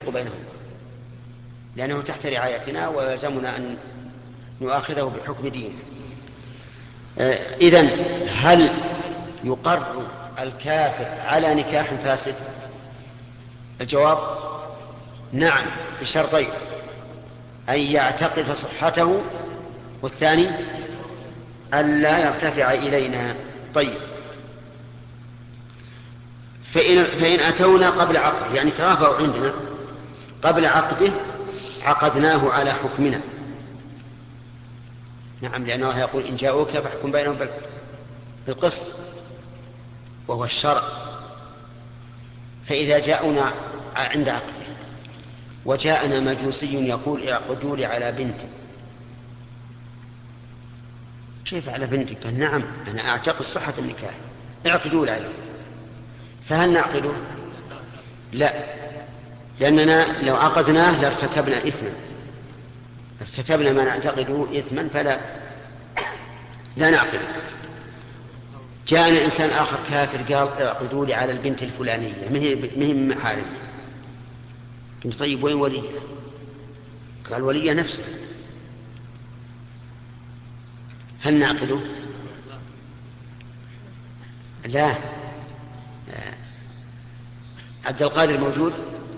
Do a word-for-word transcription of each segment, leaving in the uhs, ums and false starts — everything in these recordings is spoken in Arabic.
بينهم، لأنه تحت رعايتنا ويلزمنا أن نؤاخذه بحكم دينه. إذن هل يقر الكافر على نكاح فاسد؟ الجواب نعم، بشرطين: أن يعتقد صحته، والثاني أن لا يرتفع إلينا. طيب، فإن, فإن أتونا قبل عقده، يعني ترافعوا عندنا قبل عقده، عقدناه على حكمنا. نعم، لأن الله يقول: إن جاءوك فاحكم بينهم بالقسط، وهو الشرع. فإذا جاءنا عند عقده وجاءنا مجوسي يقول: اعقدوا لي على بنتي. كيف على بنتك؟ قال: نعم، أنا أعتقد صحة النكاح، اعقدوا لي عليه. فهل نعقده؟ لا، لأننا لو عقدناه لارتكبنا إثما، ارتكبنا ما نعتقده إثما، فلا لا نعقده. جاءنا إنسان آخر كافر قال: اعقدوا لي على البنت الفلانية، مهم محارمة. قلت: طيب، وين وليه؟ قال: وليه نفسه. هل نعقده؟ لا. عبد القادر موجود؟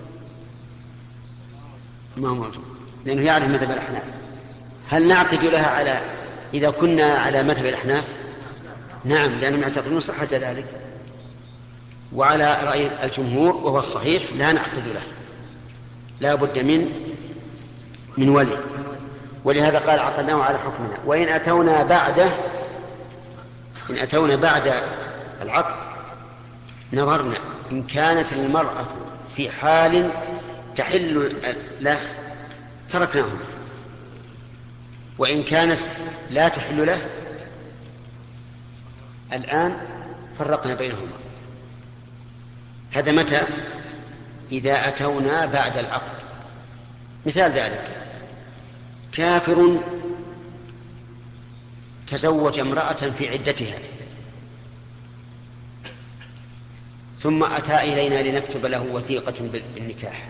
ما هو موجود، لأنه يعرف مذهب الأحناف. هل نعقد لها على إذا كنا على مذهب الأحناف؟ نعم، لأنهم يعتقدون صحة ذلك. وعلى رأي الجمهور وهو الصحيح لا نعقد له، لا بد من من ولي. ولهذا قال: عقدناه على حكمنا. وإن أتونا بعده، إن أتونا بعد العقد نظرنا إن كانت المرأة في حال تحل له تركناهما، وإن كانت لا تحل له الآن فرقنا بينهما. هذا متى؟ إذا أتونا بعد العقد. مثال ذلك: كافر تزوج امرأة في عدتها، ثم أتى إلينا لنكتب له وثيقة بالنكاح،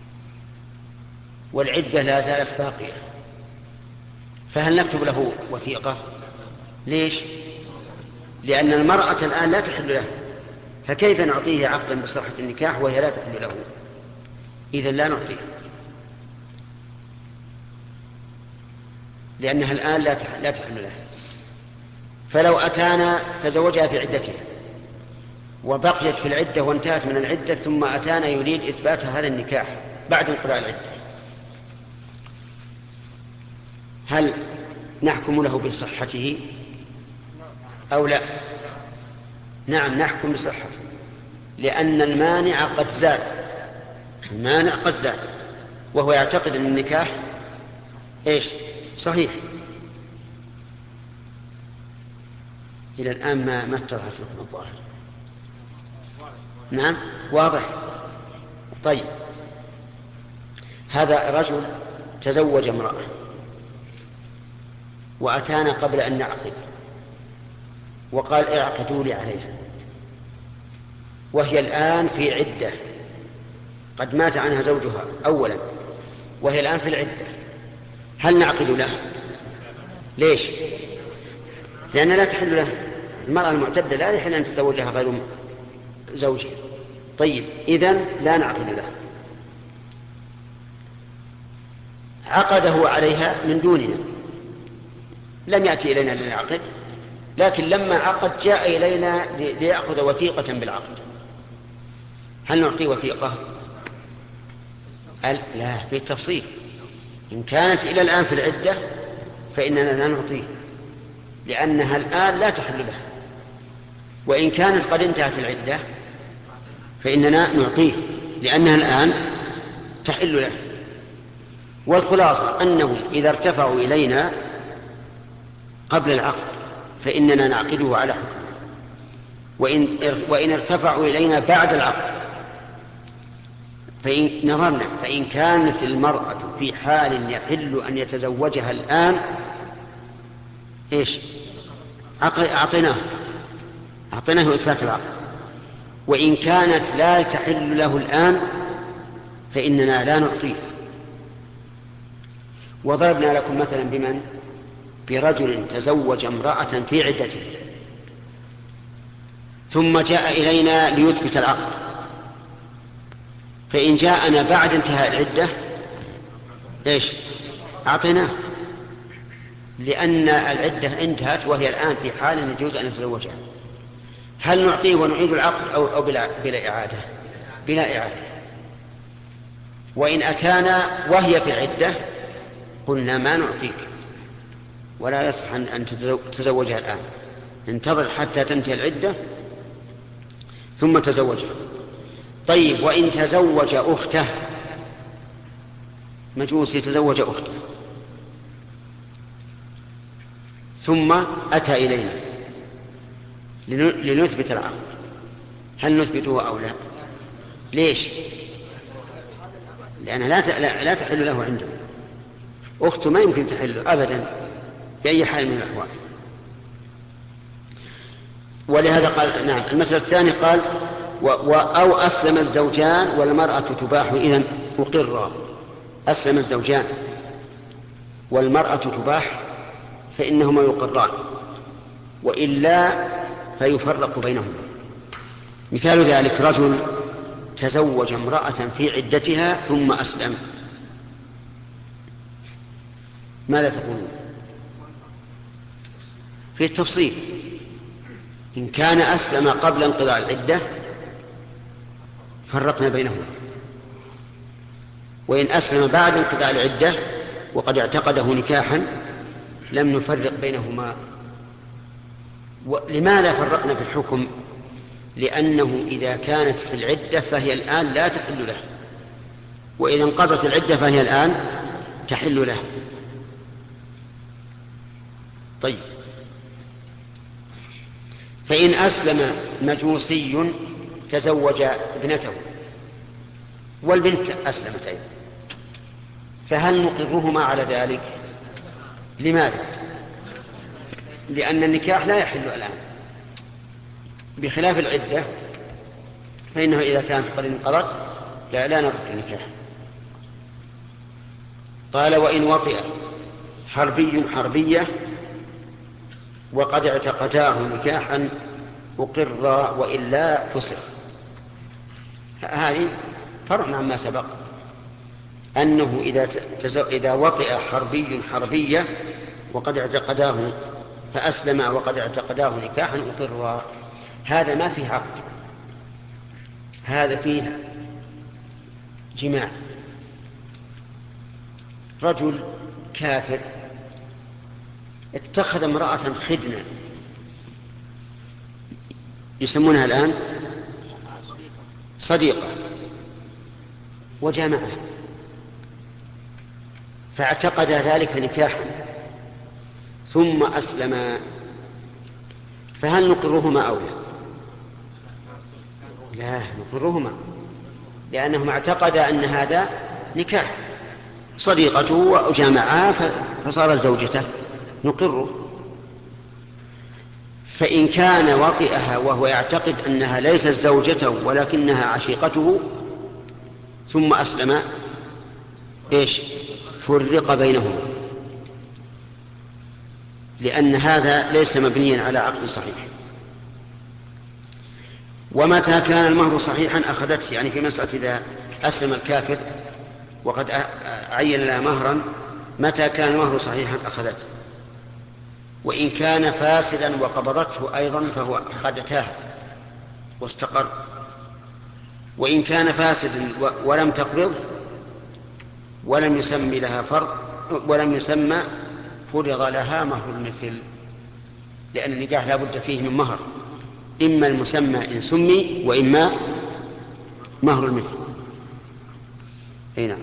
والعدة لا زالت باقية، فهل نكتب له وثيقة؟ ليش؟ لأن المرأة الآن لا تحل له، فكيف نعطيه عقدا بصحة النكاح وهي لا تحل له؟ إذن لا نعطيه، لأنها الآن لا لا تحل له. فلو أتانا تزوجها في عدتها وبقيت في العدة وانتهت من العدة، ثم أتانا يريد إثبات هذا النكاح بعد انقضاء العدة، هل نحكم له بصحته أو لا؟ نعم، نحكم بصحته، لأن المانع قد زال، المانع قد زال، وهو يعتقد أن النكاح إيش؟ صحيح. إلى الآن ما ما اتضحت لكم الظاهر. نعم، واضح. طيب، هذا رجل تزوج امرأة وأتانا قبل أن نعقد وقال: اعقدوا لي عليها، وهي الآن في عدة، قد مات عنها زوجها أولا وهي الآن في العدة، هل نعقد له؟ ليش؟ لأن لا تحل له، المرأة المعتدة لا يحل أن تتزوجها غير زوجها. طيب، إذن لا نعقد له. عقده عليها من دوننا، لم يأتي إلينا للعقد، لكن لما عقد جاء إلينا ليأخذ وثيقة بالعقد، هل نعطيه وثيقة؟ لا، في التفصيل. إن كانت إلى الآن في العدة فإننا لا نعطيه، لأنها الآن لا تحل له، وإن كانت قد انتهت العدة فإننا نعطيه، لأنها الآن تحل له. والخلاصة أنهم إذا ارتفعوا إلينا قبل العقد فإننا نعقده على حكمه، وإن وإن ارتفعوا إلينا بعد العقد فإن نظرنا فإن كانت المرأة في حال يحل أن يتزوجها الآن إيش؟ أعطيناه أعطيناه إثبات العقد. وإن كانت لا تحل له الآن فإننا لا نعطيه. وضربنا لكم مثلا بمن؟ برجل تزوج امرأة في عدته ثم جاء إلينا ليثبت العقد، فإن جاءنا بعد انتهاء العدة إيش؟ أعطيناه، لأن العدة انتهت وهي الآن في حال يجوز أن يتزوجها. هل نعطيه ونعيد العقد أو, أو بلا, بلا إعادة؟ بلا إعادة. وإن أتانا وهي في العدة قلنا ما نعطيك ولا يصح أن تتزوجها الآن، انتظر حتى تنتهي العدة ثم تزوجها. طيب وإن تزوج أخته، مجوس يتزوج أخته ثم أتى إلينا لنثبت العقد، هل نثبته أو لا؟ ليش؟ لأنها لا, لا تحل له عندنا، أخته ما يمكن تحل أبدا بأي حال من الأحوال. ولهذا قال نعم. المسألة الثانية قال و و أو أسلم الزوجان والمرأة تباح إذن أقرا. أسلم الزوجان والمرأة تباح فإنهما يقران، وإلا فيفرق بينهما. مثال ذلك رجل تزوج امرأة في عدتها ثم أسلم، ماذا تقولون في التفصيل؟ إن كان أسلم قبل انقضاء العدة فرقنا بينهما، وإن أسلم بعد انقضاء العدة وقد اعتقده نكاحا لم نفرق بينهما. لماذا فرقنا في الحكم؟ لأنه إذا كانت في العدة فهي الآن لا تحل له، وإذا انقضت العدة فهي الآن تحل له. طيب فإن أسلم مجوسي تزوج ابنته والبنت أسلمت أيضا، فهل نقرهما على ذلك؟ لماذا؟ لأن النكاح لا يحل الآن، بخلاف العدة فإنه إذا كانت قد انقضت لا, لا نرد النكاح. قال وإن وطئ حربي حربية وقد اعتقداه نكاحا أقر وإلا فسخ. هذه فرع عما سبق، أنه إذا, إذا وطئ حربي حربية وقد اعتقداه فأسلم وقد اعتقداه نكاحا أقر، هذا ما فيه عقد، هذا فيه جماع. رجل كافر اتخذ امرأة خدنة يسمونها الآن صديقة وجامعها، فاعتقد ذلك نكاحا ثم أسلم، فهل نقرهما أو لا؟ لا نقرهما، لأنهما اعتقدا أن هذا نكاح، صديقته وجامعها فصارت زوجته، نقره. فإن كان وطئها وهو يعتقد أنها ليست زوجته ولكنها عشيقته ثم أسلم إيش؟ فرق بينهما، لأن هذا ليس مبنيا على عقد صحيح. ومتى كان المهر صحيحا أخذته، يعني في مسألة إذا أسلم الكافر وقد عين لها مهرا، متى كان المهر صحيحا أخذته. وإن كان فاسدا وقبضته أيضا فهو قد تاه واستقر. وإن كان فاسدا ولم تقبض ولم يسمى لها فرض ولم يسمى فرض لها مهر المثل، لأن النكاح لا بد فيه من مهر، إما المسمى إن سمي وإما مهر المثل. أي نعم.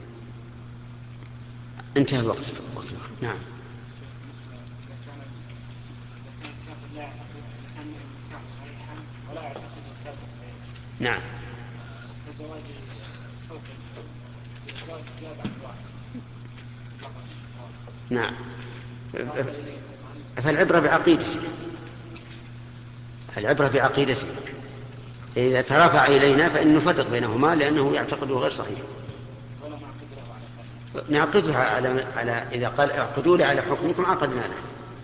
انتهى الوقت. نعم. نعم. نعم. فالعبرة بعقيدته، العبرة بعقيدته. إذا ترافع إلينا فإن نفرق بينهما لأنه يعتقده غير صحيح. نعقدها على على إذا قال اعقدوا لي على حكمكم عقدنا له.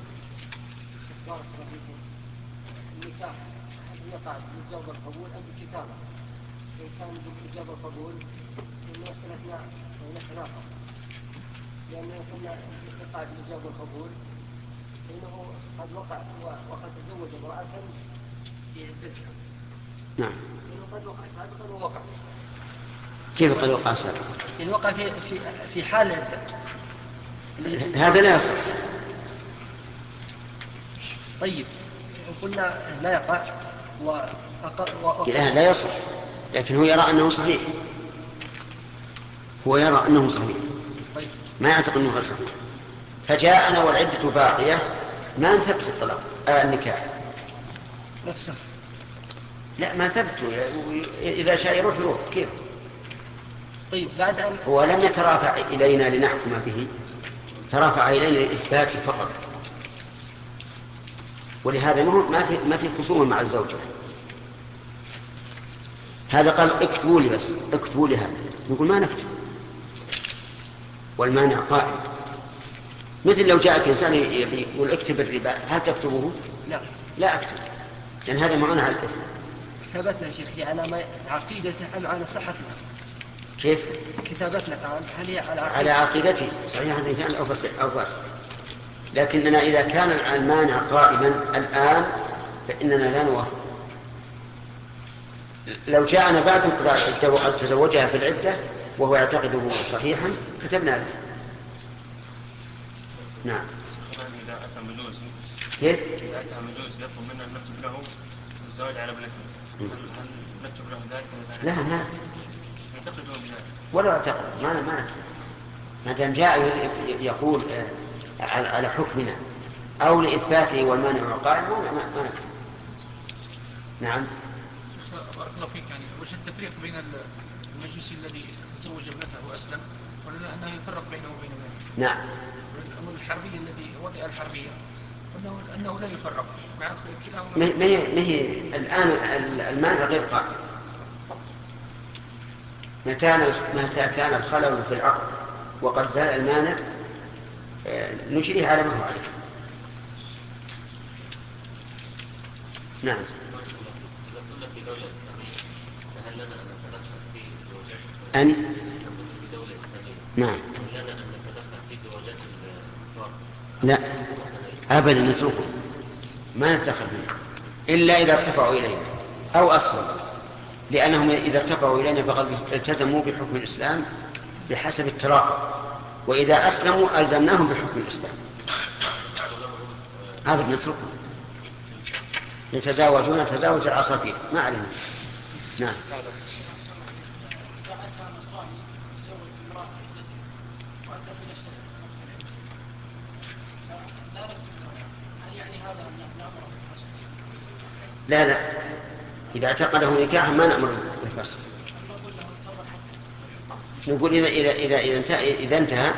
النكاح يقع بالإجابة والقبول أم بالكتابة؟ إن كان بالإجابة والقبول المسألة هنا خلافة، لأنه قلنا يقع بالإجابة والقبول فإنه قد وقع وقد تزوج امرأة في عدتها. نعم. إنه قد وقع سابقا ووقع. كيف قد وقع سابقا؟ إن وقع في في في حال العدة. هذا لا يصح. طيب قلنا لا يقع و... لا, لا يصح، لكن هو يرى أنه صحيح. هو يرى أنه صحيح، ما يعتقد أنه غير صحيح. فجاءنا والعدة باقية ما نثبت الطلاق آه النكاح نفسه. لا ما ثبت، إذا شاء يروح يروح كيف. طيب بعد أن هو لم يترافع إلينا لنحكم به، ترافع إلينا لإثبات فقط، ولهذا ما في ما في خصومة مع الزوجة. هذا قال اكتبوا لي، بس اكتبوا لي هذا، نقول ما نكتب والمانع قائم. مثل لو جاءك إنسان يقول اكتب الربا، هل تكتبه؟ لا لا أكتب، لأن هذا معنا على الإثم. كتابتنا يا شيخ على ما عقيدته أم على صحتنا؟ كيف؟ كتابتنا الآن هل هي على عقيدة؟ على عقيدته صحيح إن كان أو فاسد أو فاسد، لكننا إذا كان المانع قائما الآن فإننا لا نوافق. لو جاءنا بعد انقضاء العدة وقد تزوجها في العدة وهو يعتقده صحيحا كتبنا له. نعم. إذا أتى مجوس كيف؟ إذا أتى مجوس يطلب منا أن نكتب له الزواج على ابنته، هل نكتب له ذلك؟ لا ما نكتب. نعتقد بذلك. ولا أعتقد ما ما نكتب، ما دام جاء يقول على حكمنا أو لإثباته والمانع قائم ما ما نكتب. نعم. بارك الله فيك، يعني وش التفريق بين المجوسي الذي تزوج ابنته وأسلم قلنا أنه يفرق بينه وبين ذلك؟ نعم. والحربي الذي وضع الحربية أنه أنه لا يفرق مع كلاهما. ما هي الآن المانع غير قائم. متى كان الخلل في العقد وقد زال المانع نجريه على ما هو عليه. نعم. أن نعم لا أبدا نتركه ما نتدخل منه إلا إذا ارتفعوا إلينا أو أصلا، لأنهم إذا ارتفعوا إلينا فقد التزموا بحكم الإسلام بحسب الترافع، وإذا أسلموا ألزمناهم بحكم الإسلام. أبدا نتركهم يتزاوجون تزاوج العصافير ما علينا. نعم. لا لا إذا اعتقده نكاحا ما نأمر بالفصل، نقول إذا إذا إذا إذا انتهى, إذا انتهى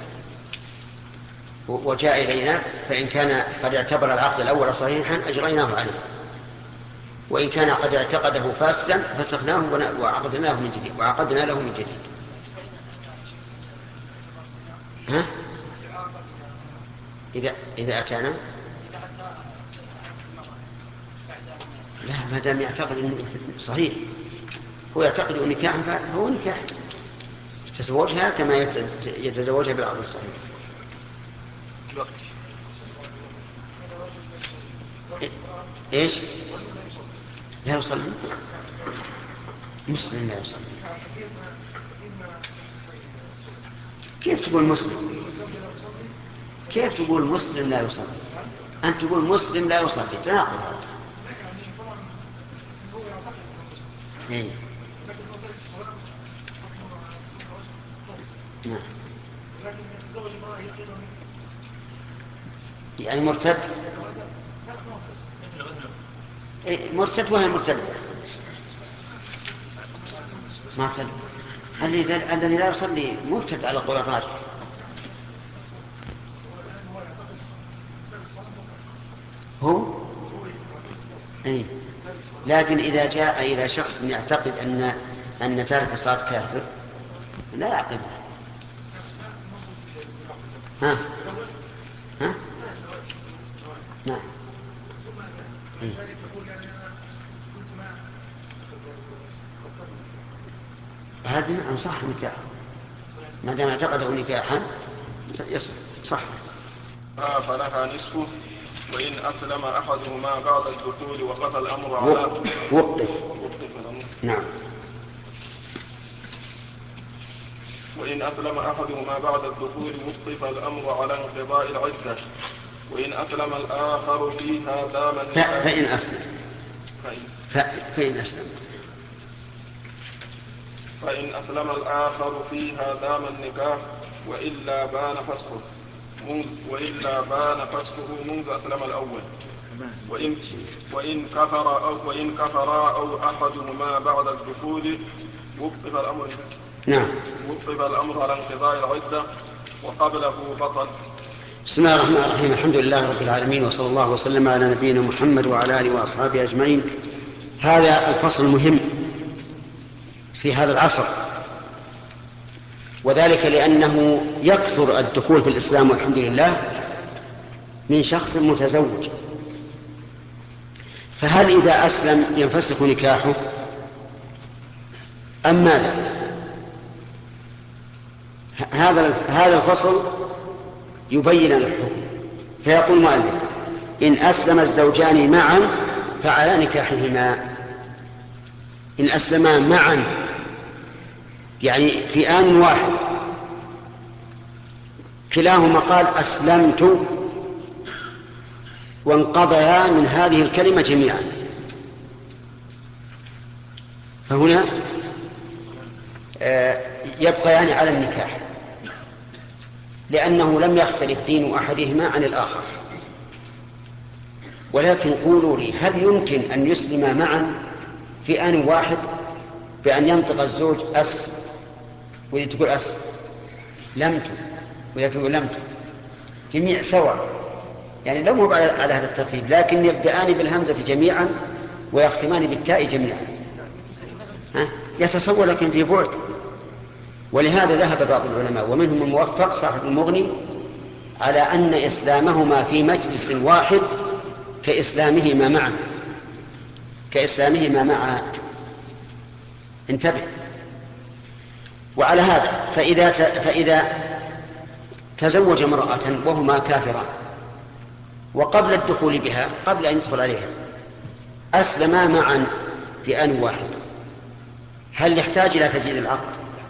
وجاء إلينا فإن كان قد اعتبر العقد الأول صحيحا أجريناه عليه، وإن كان قد اعتقده فاسدا فسخناه وعقدناه من جديد وعقدنا له من جديد. ها؟ إذا إذا أتانا لا ما دام يعتقد انه صحيح، هو يعتقد انه نكاح فهو نكاح، تزوجها كما يتزوجها بالعقد الصحيح. الوقت ايش؟ لا يصلي مسلم لا يصلي. كيف تقول مسلم؟ كيف تقول مسلم لا يصلي؟ أنت تقول مسلم لا يصلي، تناقض هذا. إيه. نعم. يعني مرتد إيه مرتد وهي مرتد مرتد الذي لا يصلي مرتد على قول الراجح. هو اي لكن إذا جاء إلى شخص يعتقد أن أن تارك الصلاة كافر لا يعقدها. ها ها نعم. هذا نعم صح نكاح ما دام اعتقده نكاحا صح. آه فلها نصفه وإن أسلم أحدهما بعد الدخول وقف الأمر على وقف وقف نعم. وإن أسلم أحدهما بعد الدخول وقف الأمر على انقضاء العدة وإن أسلم الآخر فيها دام النكاح. فإن أسلم فإن, فإن أسلم فإن أسلم الآخر فيها دام النكاح وإلا بان فسخه منذ وإلا بان فسخه منذ أسلم الأول وإن وإن كفر أو وإن كفر أو أحدهما بعد الدخول وقف الأمر. نعم. وقف الأمر على انقضاء العدة وقبله بطل. بسم الله الرحمن الرحيم. الحمد لله رب العالمين وصلى الله وسلم على نبينا محمد وعلى آله وأصحابه أجمعين. هذا الفصل المهم في هذا العصر، وذلك لأنه يكثر الدخول في الإسلام والحمد لله من شخص متزوج. فهل إذا أسلم ينفسخ نكاحه أم ماذا؟ هذا هذا الفصل يبين الحكم. فيقول المؤلف: إن أسلم الزوجان معا فعلى نكاحهما. إن أسلما معا يعني في آن واحد، كلاهما قال أسلمت وانقضيا من هذه الكلمة جميعا، فهنا يبقيان على النكاح، لأنه لم يختلف دين أحدهما عن الآخر. ولكن قولوا لي، هل يمكن أن يسلما معا في آن واحد بأن ينطق الزوج أس وإذا تقول أس لمت وإذا تقول لمت جميع سواء، يعني لو هو على هذا الترتيب، لكن يبدأان بالهمزة جميعا ويختمان بالتاء جميعا؟ ها؟ يتصور لكن في بعد. ولهذا ذهب بعض العلماء ومنهم الموفق صاحب المغني على أن إسلامهما في مجلس واحد كإسلامهما معا كإسلامهما معا انتبه. وعلى هذا فإذا فإذا تزوج امرأة وهما كافران، وقبل الدخول بها قبل أن يدخل عليها أسلما معا في آن واحد، هل يحتاج إلى تجديد العقد؟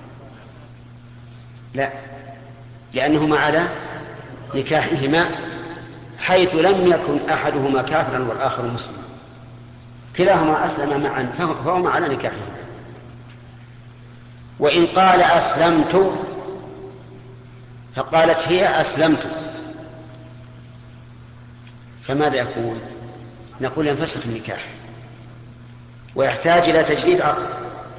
لا، لأنهما على نكاحهما، حيث لم يكن أحدهما كافرا والآخر مسلما، كلاهما أسلم معا فهما على نكاحهما. وإن قال أسلمت فقالت هي أسلمت، فماذا يكون؟ نقول ينفسخ النكاح ويحتاج إلى تجديد عقد،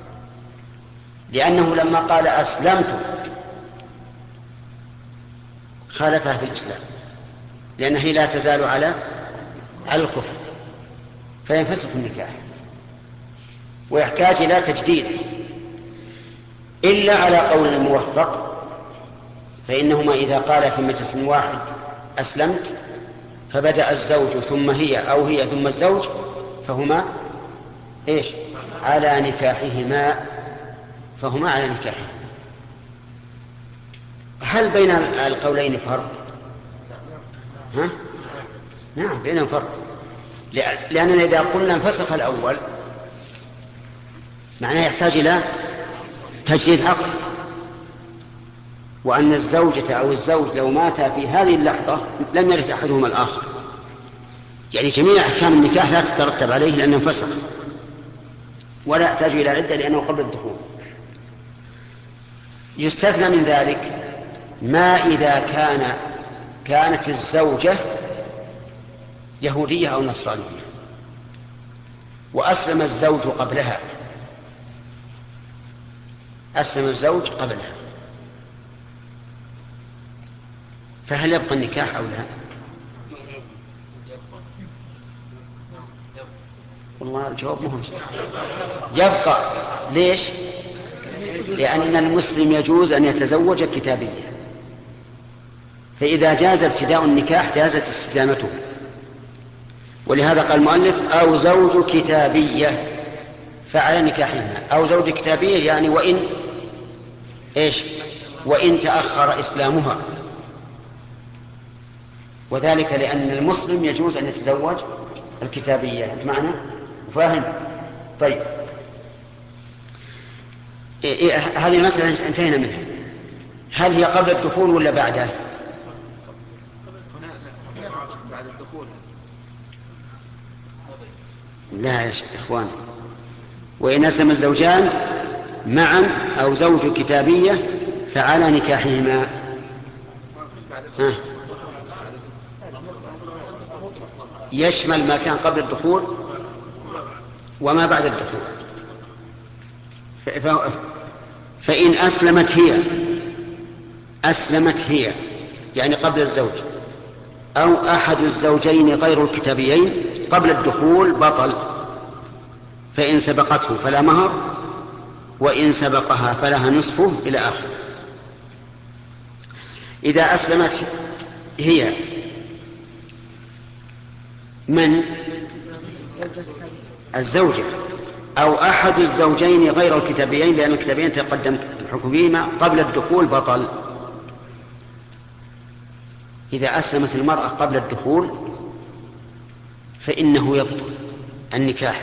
لأنه لما قال أسلمت خالفها في الإسلام، لأنها لا تزال على على الكفر، فينفسخ النكاح ويحتاج إلى تجديد، إلا على قول الموفق، فإنهما إذا قال في مجلس واحد أسلمت فبدأ الزوج ثم هي أو هي ثم الزوج فهما إيش؟ على نكاحهما فهما على نكاحهما. هل بين القولين فرق؟ ها؟ نعم بينهم فرق، لأننا إذا قلنا انفسخ الأول معناه يحتاج إلى تجديد عقد، وأن الزوجة أو الزوج لو ماتا في هذه اللحظة لم يرث أحدهما الآخر، يعني جميع أحكام النكاح لا تترتب عليه لأنه انفسخ، ولا يحتاج إلى عدة لأنه قبل الدخول. يستثنى من ذلك ما إذا كان كانت الزوجة يهودية أو نصرانية وأسلم الزوج قبلها، أسلم الزوج قبلها، فهل يبقى النكاح أو لا؟ والله الجواب مهم. يبقى. ليش؟ لأن المسلم يجوز أن يتزوج كتابية، فإذا جاز ابتداء النكاح جازت استدامته. ولهذا قال المؤلف أو زوج كتابية فعلى نكاحهما. أو زوج كتابية يعني وإن إيش؟ وإن تأخر إسلامها، وذلك لأن المسلم يجوز أن يتزوج الكتابية. أنت معنا؟ فاهم؟ طيب، إيه إيه هذه المسألة انتهينا منها. هل هي قبل الدخول ولا بعده؟ بعد الدخول. لا يا إخوان، وإن أسلم الزوجان معا أو زوج كتابية فعلى نكاحهما. ها. يشمل ما كان قبل الدخول وما بعد الدخول. فإن أسلمت هي أسلمت هي يعني قبل الزوج أو أحد الزوجين غير الكتابيين قبل الدخول بطل، فإن سبقته فلا مهر، وإن سبقها فلها نصفه إلى آخر. إذا أسلمت هي من الزوجة أو أحد الزوجين غير الكتابيين، لأن الكتابيين تقدم الحكم بهما قبل الدخول بطل. إذا أسلمت المرأة قبل الدخول فإنه يبطل النكاح،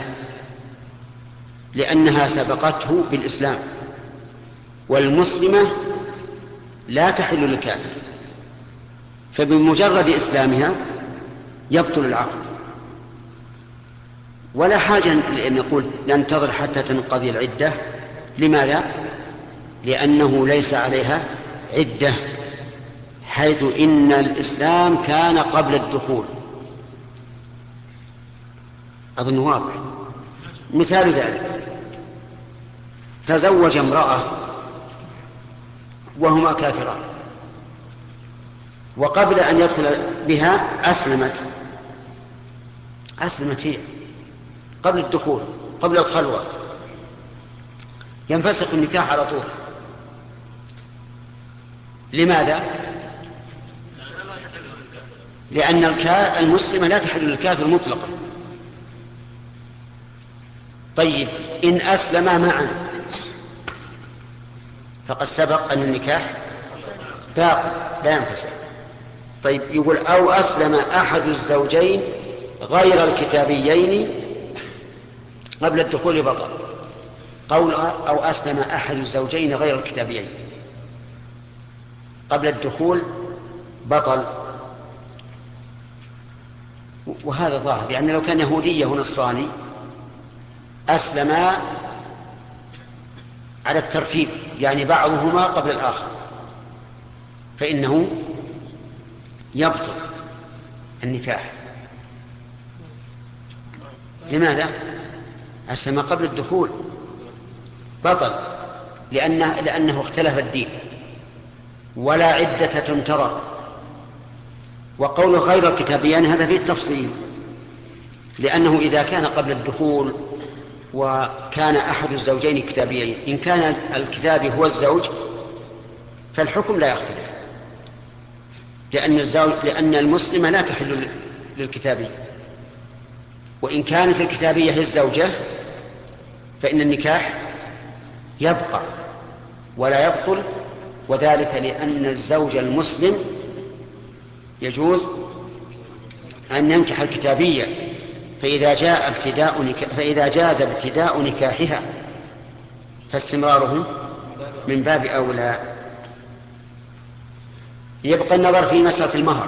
لأنها سبقته بالإسلام، والمسلمة لا تحل للكافر، فبمجرد إسلامها يبطل العقد. ولا حاجة أن نقول ننتظر حتى تنقضي العدة. لماذا؟ لأنه ليس عليها عدة، حيث إن الإسلام كان قبل الدخول. أظن واضح. مثال ذلك: تزوج امرأة وهما كافران، وقبل أن يدخل بها أسلمت أسلمت هي قبل الدخول، قبل الخلوة، ينفسخ النكاح على طول. لماذا؟ لأن المسلمة لا تحل للكافر مطلقا. طيب، إن أسلما معا فقد سبق أن النكاح باقي لا ينفسخ. طيب، يقول أو أسلم أحد الزوجين غير الكتابيين قبل الدخول بطل. قولها أو أسلم أحد الزوجين غير الكتابيين قبل الدخول بطل، وهذا ظاهر، لأن لو كان يهودية ونصراني أسلما على الترتيب، يعني بعضهما قبل الآخر، فإنه يبطل النكاح. لماذا؟ أسلم قبل الدخول بطل، لأنه, لأنه اختلف الدين ولا عدة تنتظر. وقول غير الكتابيين هذا فيه التفصيل، لأنه إذا كان قبل الدخول وكان أحد الزوجين كتابيين، إن كان الكتابي هو الزوج فالحكم لا يختلف، لأن, الزوج لأن المسلمة لا تحل للكتابي، وإن كانت الكتابية هي الزوجة فإن النكاح يبقى ولا يبطل، وذلك لأن الزوج المسلم يجوز أن ينكح الكتابية، فإذا جاء ابتداء نكاح فإذا جاز ابتداء نكاحها فاستمراره من باب أولى. يبقى النظر في مسألة المهر،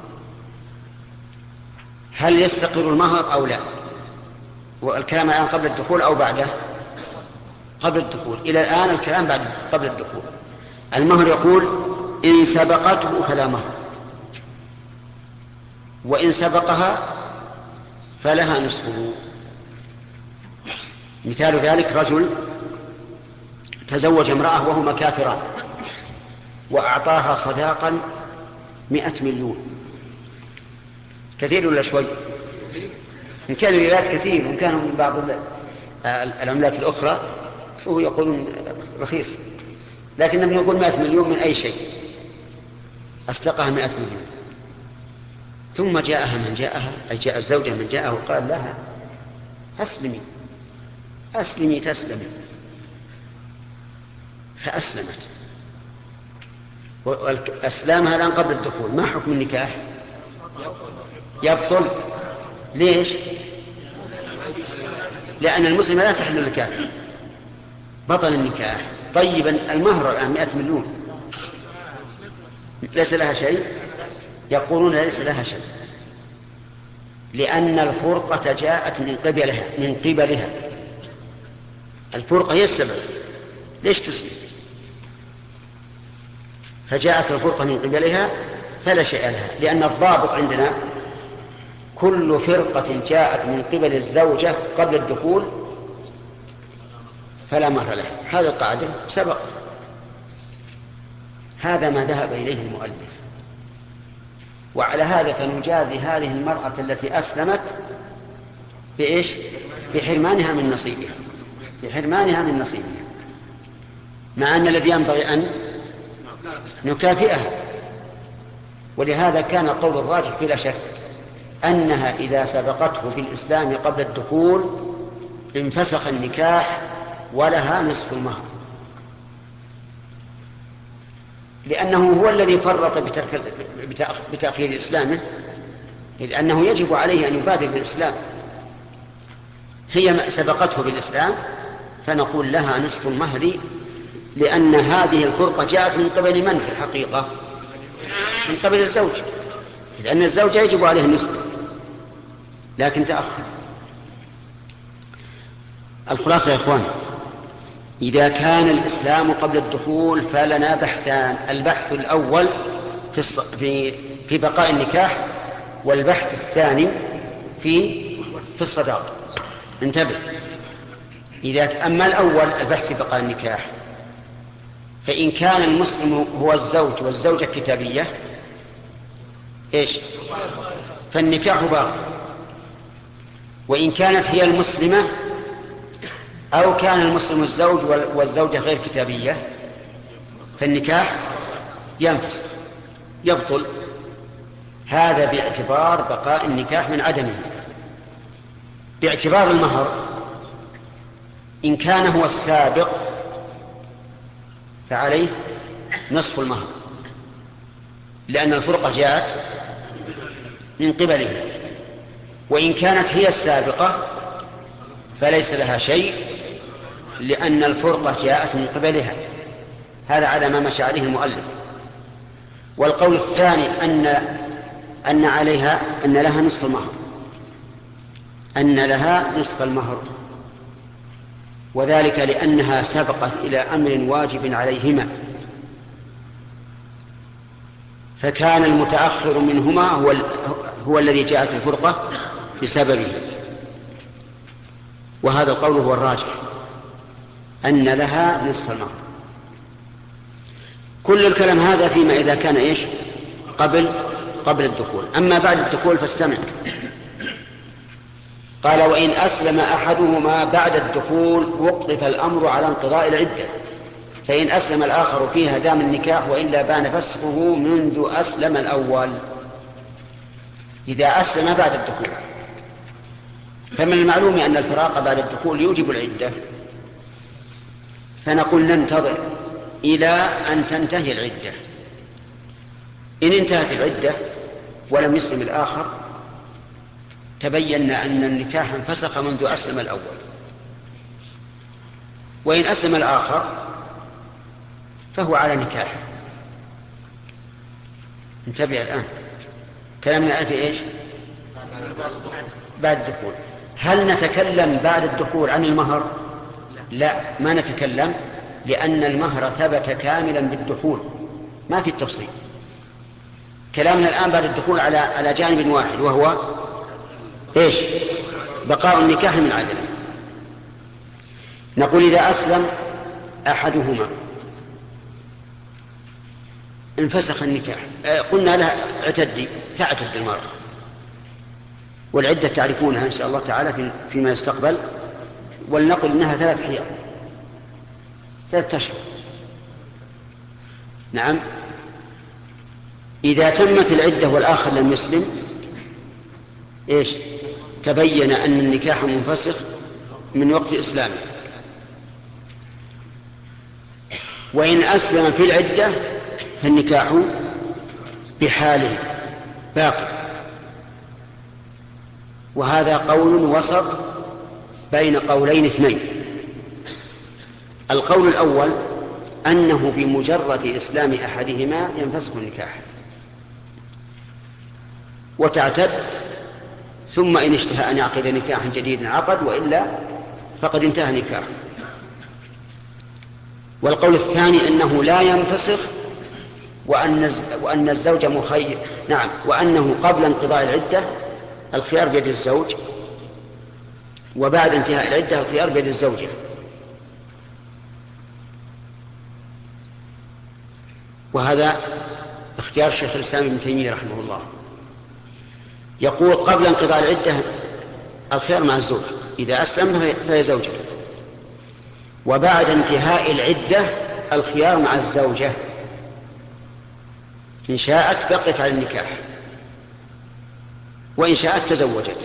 هل يستقر المهر أو لا؟ والكلام الآن قبل الدخول أو بعده؟ قبل الدخول. إلى الآن الكلام بعد قبل الدخول. المهر يقول إن سبقته فلا مهر، وإن سبقها فلها نصفه. مثال ذلك: رجل تزوج امرأة وهما كافران وأعطاها صداقا مئة مليون. كثير ولا شوي؟ إن كانوا ريالات كثير وإن كانوا من بعض العملات الأخرى فهو يقولون رخيص، لكن يقول مئة مليون من أي شيء، أصدقها مئة مليون. ثم جاءها من جاءها، أي جاء الزوجة من جاءها وقال لها أسلمي أسلمي تسلمي، فأسلمت. وأسلامها الآن قبل الدخول، ما حكم النكاح؟ يبطل. ليش؟ لأن المسلم لا تحل الكافر، بطل النكاح. طيبا المهر الآن مئة مليون، ليس لها شيء؟ يقولون ليس لها شيء، لأن الفرقة جاءت من قبلها من قبلها الفرقة هي السبب، ليش تسلم؟ فجاءت الفرقة من قبلها فلا شيء لها، لأن الضابط عندنا كل فرقة جاءت من قبل الزوجة قبل الدخول فلا مهر لها. هذا القاعدة سبق. هذا ما ذهب إليه المؤلف، وعلى هذا فنجازي هذه المرأة التي أسلمت بإيش؟ بحرمانها من نصيبها، بحرمانها من نصيبها، مع أن الذي ينبغي أن نكافئها. ولهذا كان القول الراجح بلا شك أنها إذا سبقته بالإسلام قبل الدخول انفسخ النكاح ولها نصف المهر، لأنه هو الذي فرط بتأخير إسلامه، إذ أنه يجب عليه أن يبادر بالإسلام. هي سبقته بالإسلام فنقول لها نصف المهر، لأن هذه الفرقة جاءت من قبل من في الحقيقة؟ من قبل الزوج، لأن الزوج يجب عليه النصف لكن تأخر. الخلاصة يا إخوان، إذا كان الإسلام قبل الدخول فلنا بحثان: البحث الأول في في في بقاء النكاح، والبحث الثاني في في الصداق. انتبه، إذا أما الأول البحث في بقاء النكاح، فإن كان المسلم هو الزوج والزوجة كتابية إيش؟ فالنكاح باقي. وإن كانت هي المسلمة أو كان المسلم الزوج والزوجة غير كتابية فالنكاح ينفسخ يبطل. هذا باعتبار بقاء النكاح من عدمه. باعتبار المهر، إن كان هو السابق فعليه نصف المهر، لأن الفرقة جاءت من قبله. وإن كانت هي السابقة فليس لها شيء، لأن الفرقة جاءت من قبلها. هذا على ما مشى عليه المؤلف. والقول الثاني أن أن عليها أن لها نصف المهر، أن لها نصف المهر، وذلك لأنها سبقت إلى أمر واجب عليهما، فكان المتأخر منهما هو, هو الذي جاءت الفرقة بسببه. وهذا القول هو الراجح، أن لها نصف المهر. كل الكلام هذا فيما إذا كان إيش؟ قبل قبل الدخول. أما بعد الدخول فاستمع. قال: وإن أسلم أحدهما بعد الدخول وقف الأمر على انقضاء العدة، فإن أسلم الآخر فيها دام النكاح، وإلا بان فسخه منذ أسلم الأول. إذا أسلم بعد الدخول، فمن المعلوم أن الفراق بعد الدخول يوجب العدة، فنقول ننتظر إلى أن تنتهي العدة. إن انتهت العدة ولم يسلم الآخر تبين أن النكاح انفسخ منذ أسلم الأول. وإن أسلم الآخر فهو على نكاحه. انتبه الآن، كلامنا في إيش؟ بعد الدخول. هل نتكلم بعد الدخول عن المهر؟ لا، ما نتكلم، لأن المهر ثبت كاملا بالدخول، ما في التفصيل. كلامنا الآن بعد الدخول على على جانب واحد، وهو إيش؟ بقاء النكاح من عدمه. نقول: إذا أسلم أحدهما انفسخ النكاح. قلنا لها اعتدي، تعتد المرأة، والعدة تعرفونها إن شاء الله تعالى فيما يستقبل، ولنقل إنها ثلاث حيض، ثلاثة أشهر. نعم. إذا تمت العدة والآخر لم يسلم إيش؟ تبين أن النكاح منفسخ من وقت إسلامه. وإن أسلم في العدة فالنكاح بحاله باقي. وهذا قول وسط بين قولين اثنين. القول الأول أنه بمجرد إسلام أحدهما ينفسخ النكاح وتعتد، ثم إن اشتهى أن يعقد نكاحا جديدا عقد، وإلا فقد انتهى نكاحه. والقول الثاني أنه لا ينفسخ، وأن وأن الزوج مخير، نعم، وأنه قبل انقضاء العدة الخيار بيد الزوج، وبعد انتهاء العدة الخيار بيد الزوجة. وهذا اختيار شيخ الإسلام ابن تيمية رحمه الله. يقول قبل انقضاء العدة الخيار مع الزوج، إذا أسلم فهي زوجته، وبعد انتهاء العدة الخيار مع الزوجة، إن شاءت بقيت على النكاح، وإن شاءت تزوجت.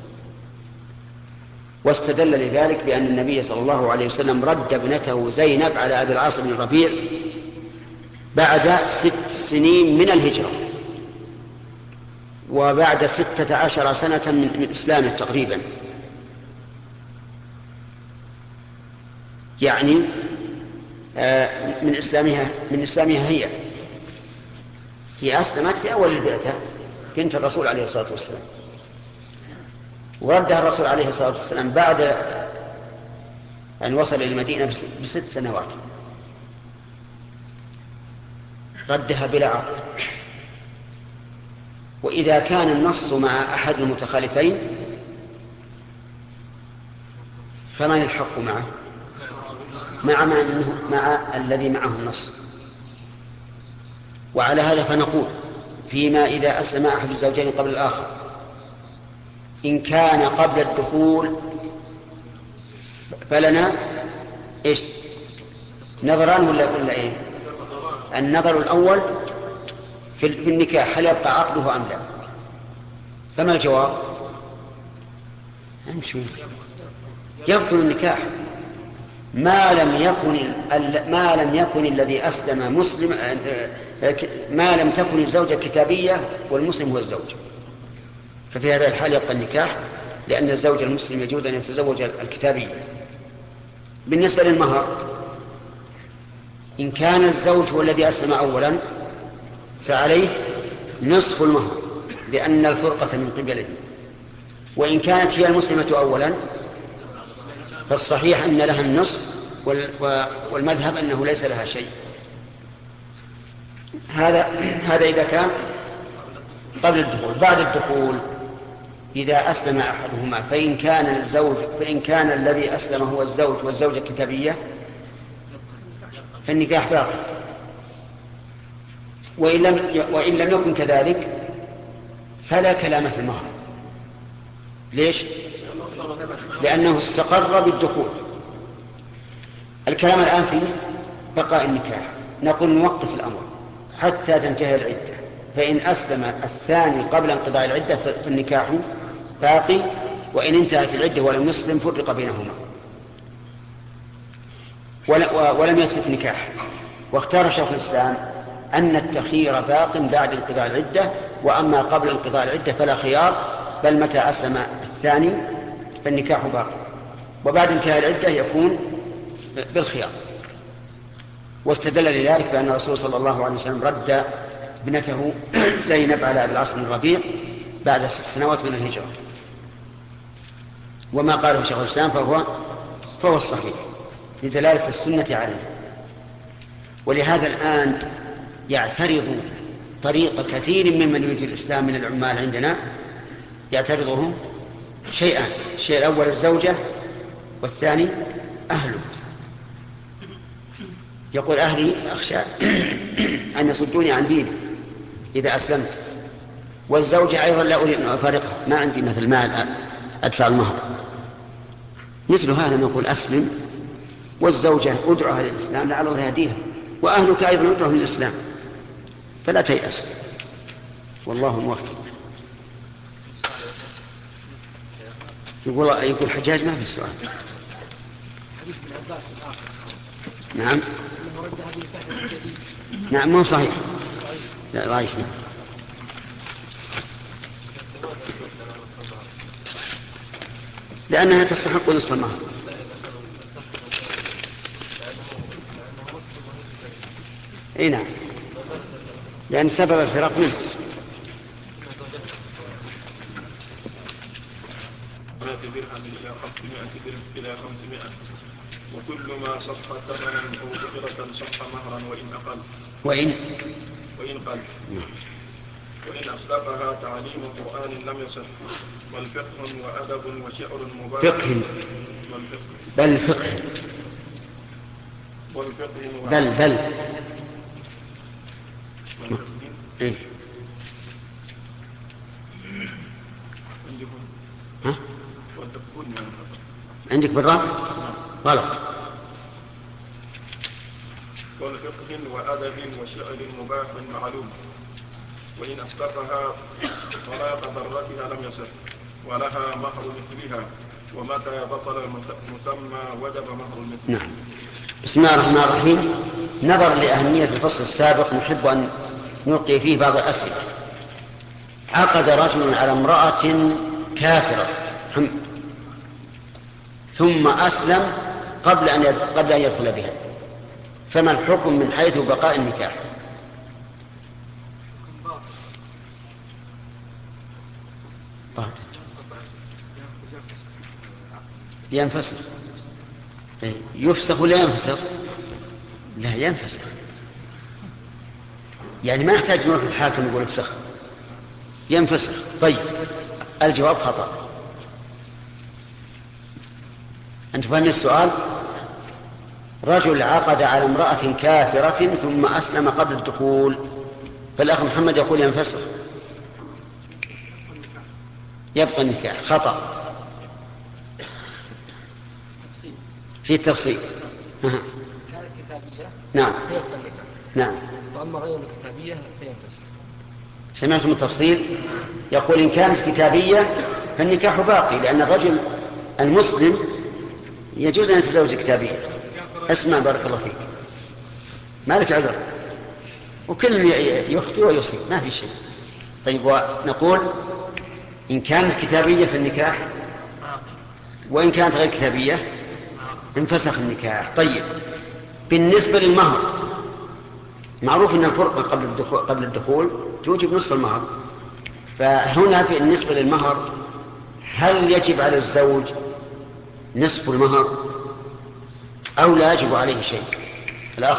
واستدل لذلك بأن النبي صلى الله عليه وسلم رد ابنته زينب على أبي العاص بن الربيع بعد ست سنين من الهجرة، وبعد ستة عشر سنة من, من إسلامه تقريبا، يعني آه من إسلامها من إسلامها هي هي أسلمت في أول البعثة بنت الرسول عليه الصلاة والسلام، وردها الرسول عليه الصلاة والسلام بعد أن وصل إلى المدينة بست سنوات، ردها بلا عقل. وإذا كان النص مع أحد المتخالفين فمن الحق معه؟ مع, مع الذي معه النص. وعلى هذا فنقول فيما إذا أسلم أحد الزوجين قبل الآخر، إن كان قبل الدخول فلنا إيش؟ نظران ولا ولا إيه؟ النظر الأول في النكاح، هل يبقى عقده أم لا؟ فما الجواب؟ امشوا، يبطل النكاح ما لم يكن ما لم يكن الذي أسلم مسلم، ما لم تكن الزوجة كتابية والمسلم هو الزوج، ففي هذا الحال يبقى النكاح، لأن الزوج المسلم يجوز أن يتزوج الكتابية. بالنسبة للمهر، إن كان الزوج هو الذي أسلم أولا فعليه نصف المهر لأن الفرقة من قبله، وإن كانت هي المسلمة أولا فالصحيح أن لها النصف، والمذهب أنه ليس لها شيء. هذا هذا إذا كان قبل الدخول. بعد الدخول إذا أسلم أحدهما، فإن كان الزوج فإن كان الذي أسلم هو الزوج والزوجة كتابية فالنكاح باقي، وإن لم وإن لم يكن كذلك فلا كلام في المهر. ليش؟ لأنه استقر بالدخول. الكلام الآن في بقاء النكاح، نقول نوقف الأمر حتى تنتهي العدة، فإن أسلم الثاني قبل انقضاء العدة فالنكاح باقي، وإن انتهت العدة ولم يسلم فرق بينهما ولم يثبت نكاح. واختار شيخ الإسلام أن التخيير باق بعد انقضاء العدة، وأما قبل انقضاء العدة فلا خيار، بل متى أسلم الثاني فالنكاح باق، وبعد انتهاء العدة يكون بالخيار. واستدل لذلك بأن الرسول صلى الله عليه وسلم رد ابنته زينب على أبي العاص بن الربيع بعد ست سنوات من الهجرة، وما قاله شيخ الإسلام فهو فهو الصحيح لدلالة السنة عليه. ولهذا الآن يعترض طريق كثير ممن يريد الإسلام من العمال عندنا، يعترضهم شيئان: الشيء الأول الزوجة، والثاني أهله. يقول أهلي أخشى أن يصدوني عن ديني إذا أسلمت، والزوجة أيضا لا أريد أن أفارقها، ما عندي مثل مال أدفع المهر، مثل هذا نقول أسلم، والزوجة أدعوها للإسلام لعل الله يهديها، وأهلك أيضا أدعوهم للإسلام، فلا تيأس، والله موفق. يقول يقول حجاج ما في سؤال. حديث ابن عباس الآخر. نعم. أنه رد هذه الكهف الجديد. نعم مو صحيح. لا ضعيف. لأنها تستحق نصف المهر. اي نعم، لأن سبب الفراق منه. درهم إلى خمسمائة درهم إلى خمسمائة، وكل ما صح ثمنا أو فقرة صح مهرا وإن أقل وإن وإن قل وإن أسلفها تعليم قرآن لم يصح، والفقه وأدب وشعر مباح فقه والفقه بل فقه والفقه بل بل والفقه إيه؟ ها؟ عندك بالرفع غلط. والفقه وأدب وشعر مباح معلوم، وإن أسقطها ولا ضرتها لم يصح، ولها مهر مثلها، ومتى بطل المسمى وجب مهر المثل. نعم. بسم الله الرحمن الرحيم. نظرا لأهمية الفصل السابق نحب أن نلقي فيه بعض الأسئلة. عقد رجل على امرأة كافرة ثم أسلم قبل أن قبل أن يدخل بها، فما الحكم من حيث بقاء النكاح؟ ينفسخ. يفسخ ولا ينفسخ؟ لا ينفسخ، يعني ما يحتاج نروح الحاكم يقول افسخ، ينفسخ. طيب الجواب خطأ. أنت فهمت السؤال؟ رجل عقد على امرأة كافرة ثم أسلم قبل الدخول، فالأخ محمد يقول ينفسخ، يبقى النكاح. خطأ في التفصيل. كانت كتابية نعم فيبقى النكاح، نعم. وأما غير الكتابية فينفسخ. سمعتم التفصيل؟ يقول إن كانت كتابية فالنكاح باقي، لأن الرجل المسلم يجوز أن يتزوج كتابية. اسمع بارك الله فيك، ما لك عذر، وكل يخطئ ويصيب ما في شيء. طيب ونقول إن كانت كتابية فالنكاح، وإن كانت غير كتابية انفسخ النكاح. طيب بالنسبة للمهر، معروف أن الفرقة قبل الدخول, قبل الدخول توجب نصف المهر، فهنا بالنسبة للمهر هل يجب على الزوج نصف المهر أو لا يجب عليه شيء؟ الأخ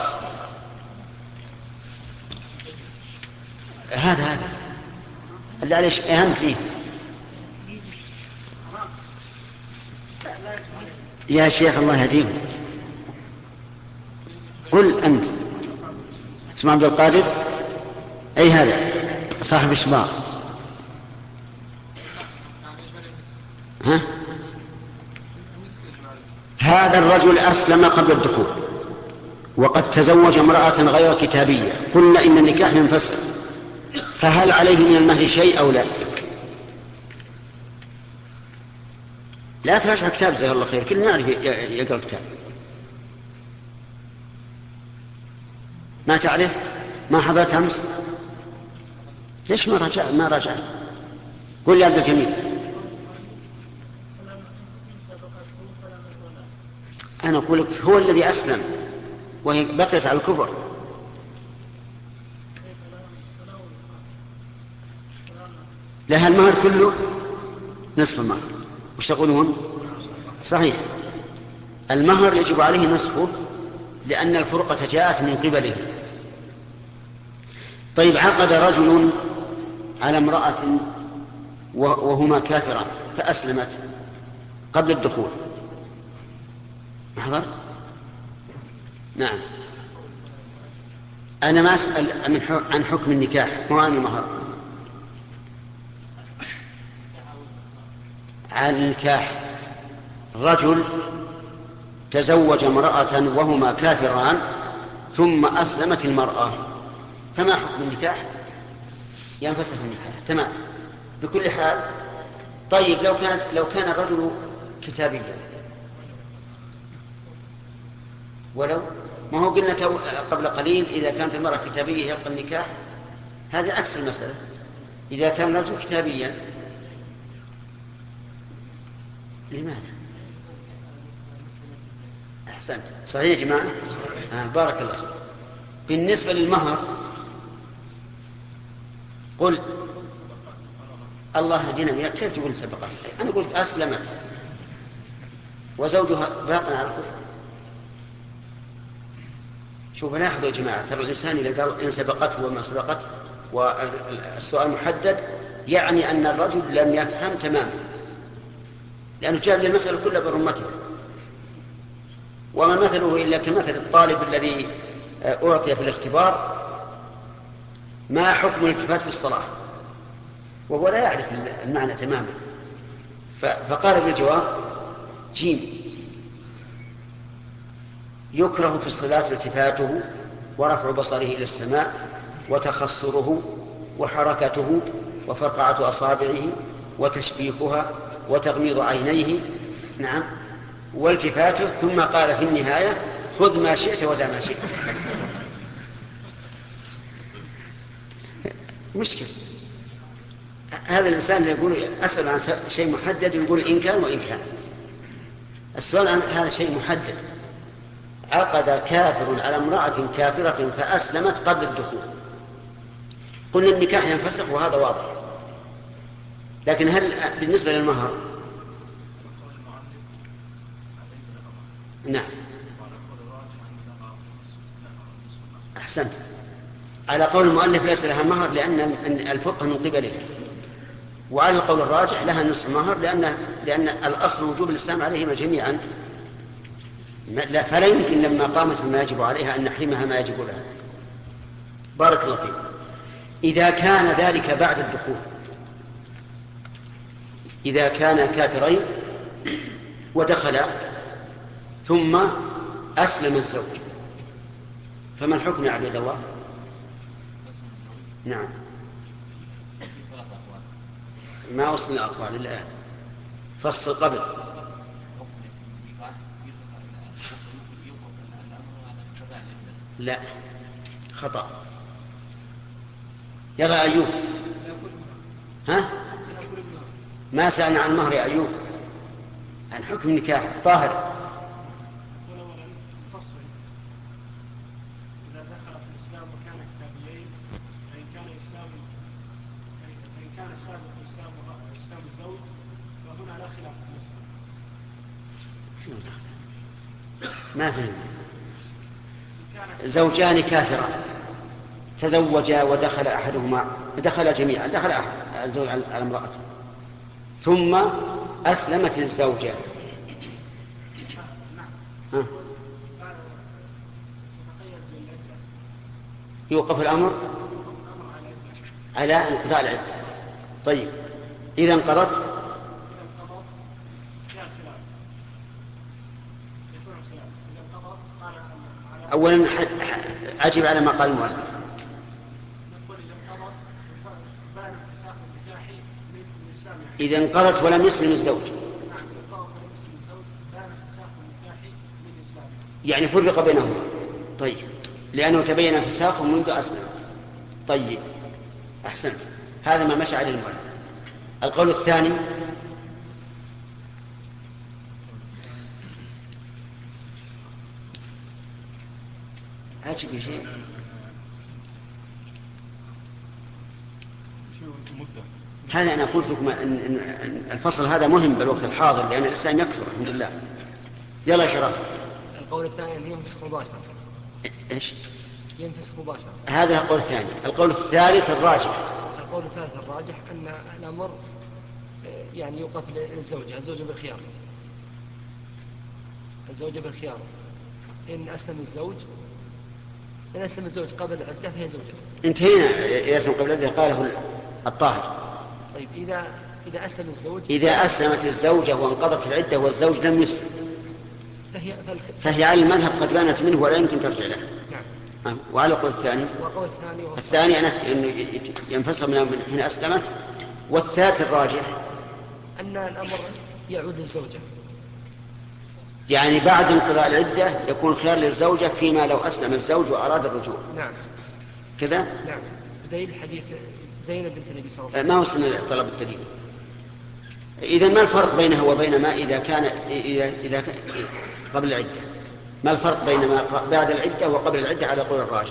هذا هذا اللي عليه أهمت فيه يا شيخ الله يهديهم. قل أنت اسمع عبد القادر، أي هذا صاحب الشباب، ها؟ هذا الرجل أسلم قبل الدخول وقد تزوج امرأة غير كتابية، قلنا إن النكاح ينفسخ، فهل عليه من المهر شيء أو لا؟ لا تراجع كتاب جزاه الله خير، كلنا نعرف يقرأ كتاب. ما تعرف؟ ما حضرت أمس؟ ليش ما رجع ما رجع؟ قل يا عبد الجميل. أنا أقول لك هو الذي أسلم وهي بقيت على الكفر. لها المهر كله نصف المهر. وش تقولون؟ صحيح، المهر يجب عليه نصفه لأن الفرقة جاءت من قبله. طيب عقد رجل على امرأة وهما كافران فأسلمت قبل الدخول، ما حضرت؟ نعم. أنا ما أسأل عن حكم النكاح مو عن المهر. عن نكاح رجل تزوج امرأة وهما كافران ثم أسلمت المرأة، فما حكم النكاح؟ ينفسخ النكاح تمام بكل حال. طيب لو كان لو كان الرجل كتابيا ولو ما هو قلنا قبل قليل إذا كانت المرأة كتابية يبقى النكاح، هذا عكس المسألة. إذا كان الرجل كتابيا لماذا؟ أحسنت صحيح يا جماعة. آه بارك الله فيك. بالنسبة للمهر قل الله يهدينا وياك، كيف تقول سبقت؟ أنا قلت أسلمت وزوجها باق على الكفر. شوفوا لاحظوا يا جماعة، ترى الإنسان إذا قال إن سبقته وما سبقته والسؤال محدد يعني أن الرجل لم يفهم تماما، لأنه جاب للمسألة كلها برمتها. وما مثله إلا كمثل الطالب الذي أعطي في الاختبار ما حكم الالتفات في الصلاة وهو لا يعرف المعنى تماما، فقال بالجواب جيم يكره في الصلاة التفاته ورفع بصره إلى السماء وتخصره وحركته وفرقعة أصابعه وتشبيكها وتغميض عينيه نعم والتفاته، ثم قال في النهاية خذ ما شئت ودع ما شئت. مشكلة هذا الإنسان اللي يقول أسأل عن شيء محدد ويقول إن كان وإن كان. السؤال عن هذا شيء محدد، عقد كافر على امرأة كافرة فأسلمت قبل الدخول، قلنا النكاح ينفسخ وهذا واضح، لكن هل بالنسبة للمهر؟ نعم أحسنت، على قول المؤلف ليس لها مهر لأن الفقه من قبلها، وعلى القول الراجح لها نصف مهر لأن, لأن الأصل وجوب الإسلام عليهما جميعا، فلا يمكن لما قامت بما يجب عليها أن نحرمها ما يجب لها. بارك الله فيك. إذا كان ذلك بعد الدخول، إذا كان كافرين ودخلا ثم أسلم الزوج فما الحكم يا عبد الله؟ نعم ما وصلنا أقوال الآن، فصل قبل. لا خطأ. يلا أيوب، ها ما سألنا عن المهر يا أيوب، عن حكم النكاح. طاهر ما فهمت. زوجان كافران تزوجا ودخل أحدهما، دخل جميعا، دخل أحد الزوج على امرأته ثم أسلمت الزوجة، ها. يوقف الأمر على انقضاء العدة. طيب إذا انقضت أولا أجب على ما قال المؤلف. إذا انقضت ولم يسلم الزوج يعني فرق بينهما. طيب لأنه تبين فساقه منذ أسلم. طيب أحسنت، هذا ما مشى عليه المؤلف. القول الثاني عجب يا شيء. هذا أنا قلت لكم أن الفصل هذا مهم بالوقت الحاضر لأن الإسلام يكثر الحمد لله. يلا يا شرف. القول الثاني أن ينفسخ مباشرة. إيش؟ ينفسخ مباشرة. هذا القول الثاني. القول الثالث الراجح. القول الثالث الراجح أن الأمر يعني يوقف للزوجة، الزوجة بالخيار، الزوجة بالخيار. إن أسلم الزوج إن أسلم الزوج قبل العدة فهي زوجته. انتهينا يا اسم قبل العدة قاله الطاهر. طيب إذا إذا أسلم الزوج إذا أسلمت الزوجة وانقضت العدة والزوج لم يسلم فهي, فهي على المذهب قد بانت منه ولا يمكن ترجع له. نعم. وعلى القول الثاني وقول الثاني الثاني أنه ينفصل من حين أسلمت. والثالث الراجح أن الأمر يعود للزوجة، يعني بعد انقضاء العدة يكون خيار للزوجة فيما لو أسلم الزوج وأراد الرجوع. نعم كذا؟ نعم. بدليل حديث زينب بنت النبي صلى الله عليه ما وصلنا لطلب الدليل. إذن ما الفرق بينها وبين ما إذا كان إذا إذا قبل العدة؟ ما الفرق بين ما بعد العدة وقبل العدة على قول الراجح؟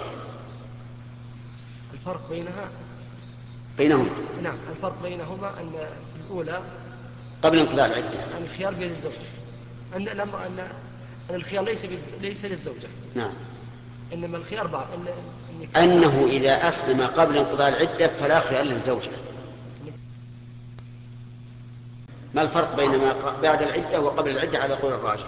الفرق بينها بينهما نعم الفرق بينهما أن في الأولى قبل انقضاء العدة أن الخيار بيد الزوج، أن الأمر أن الخيار ليس ليس للزوجة. نعم. إنما الخيار بعض أنه إذا أسلم قبل انقضاء العدة فلا خيار للزوجة. ما الفرق بين ما بعد العدة وقبل العدة على قول الراجح؟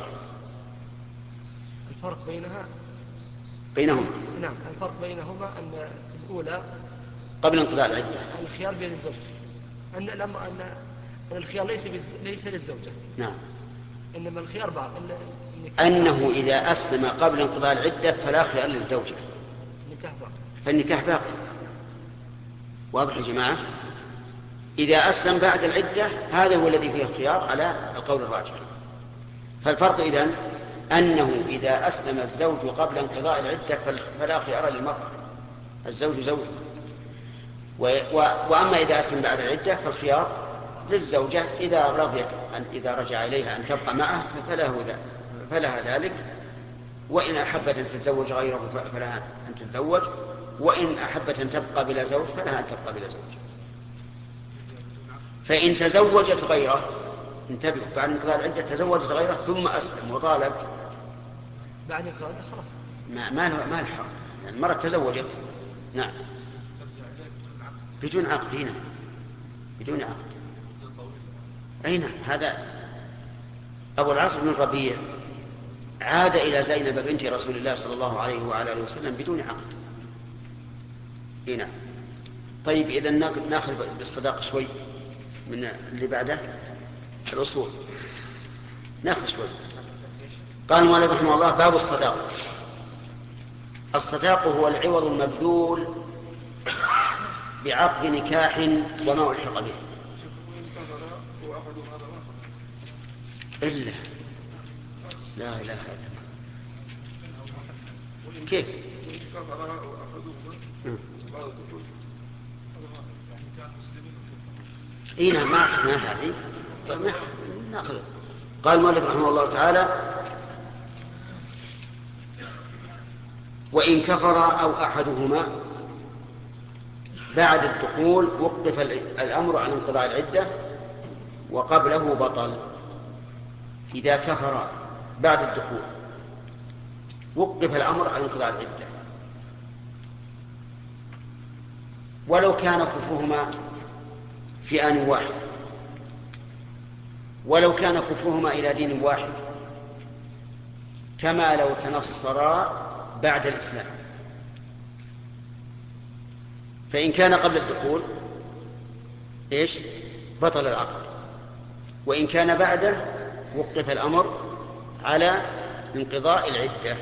الفرق بينها بينهما نعم الفرق بينهما أن في الأولى قبل انقضاء العدة الخيار بيد الزوج، أن الأمر أن الخيار ليس ليس للزوجة. نعم. إنما الخيار بعض أنه إذا أسلم قبل انقضاء العدة فلا خيار للزوجة، النكاح باقي، فالنكاح باقي. واضح يا جماعة؟ إذا أسلم بعد العدة هذا هو الذي فيه الخيار على القول الراجح. فالفرق إذن أنه إذا أسلم الزوج قبل انقضاء العدة فلا خيار للمرأة، الزوج زوج. وأما إذا أسلم بعد العدة فالخيار للزوجة إذا رضيت أن إذا رجع إليها أن تبقى معه فله فلها ذلك، وإن أحبت أن تتزوج غيره فلها أن تتزوج، وإن أحبت أن تبقى بلا زوج فلها أن تبقى بلا زوج. فإن تزوجت غيره، انتبهوا، بعد انقضاء العدة تزوجت غيره ثم أسلم وطالب بعد انقضاء خلاص ما ما له ما له حق، يعني المرأة تزوجت نعم بدون عقد هنا بدون عقد. أين هذا؟ أبو العاص بن الربيع عاد إلى زينب بنت رسول الله صلى الله عليه وعلى آله وسلم بدون عقد. هنا طيب إذا نأخذ بالصداق شوي من اللي بعده الأصول، نأخذ شوي. قال المؤلف رحمه الله: باب الصداق. الصداق هو العوض المبذول بعقد نكاح وما ألحق به إلا لا إله إلا الله. كيف؟ إيه نعم ما أخذنا هذه. طيب نأخذ. قال المؤلف رحمه الله تعالى: وإن كفر أو أحدهما بعد الدخول وقف الأمر عن انقضاء العدة وقبله بطل. إذا كفر بعد الدخول وقف الأمر عن انقضاء العدة، ولو كان كفرهما في آن واحد، ولو كان كفرهما إلى دين واحد، كما لو تنصرا بعد الإسلام. فإن كان قبل الدخول إيش؟ بطل العقد، وإن كان بعده وقف الأمر على انقضاء العدة.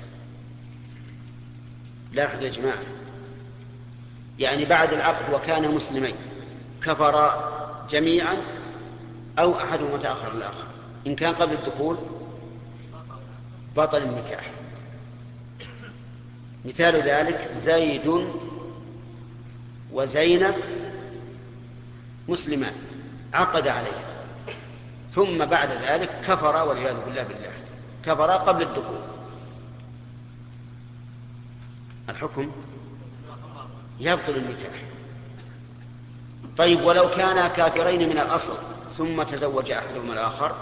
لاحظوا يا جماعة، يعني بعد العقد وكان مسلمين كفرا جميعا أو أحدهما تأخر الآخر، إن كان قبل الدخول بطل النكاح. مثال ذلك زيد وزينب مسلمان عقد عليها، ثم بعد ذلك كفر والعياذ بالله بالله كفر قبل الدخول. الحكم يبطل النكاح. طيب ولو كانا كافرين من الأصل ثم تزوج أحدهما الآخر،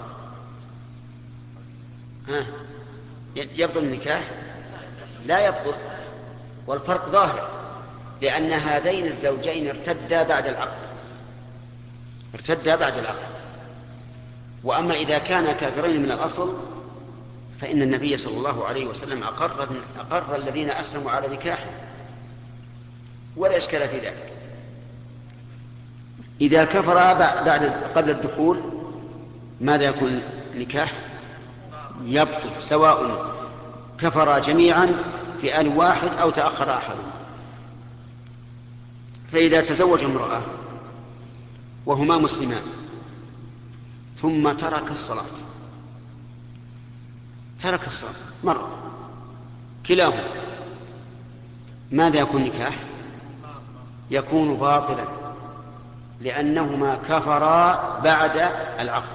ها يبطل النكاح؟ لا يبطل، والفرق ظاهر، لأن هذين الزوجين ارتدا بعد العقد ارتدا بعد العقد. وأما إذا كانا كافرين من الأصل فإن النبي صلى الله عليه وسلم أقر, أقر الذين أسلموا على نكاحه ولا إشكال في ذلك. إذا كفر بعد قبل الدخول ماذا يكون النكاح؟ يبطل، سواء كفر جميعا في آن واحد أو تأخر أحدهم. فإذا تزوج امرأة وهما مسلمان ثم ترك الصلاة ترك الصلاة مرة كلاهما، ماذا يكون نكاح؟ يكون باطلا، لأنهما كفرا بعد العقد.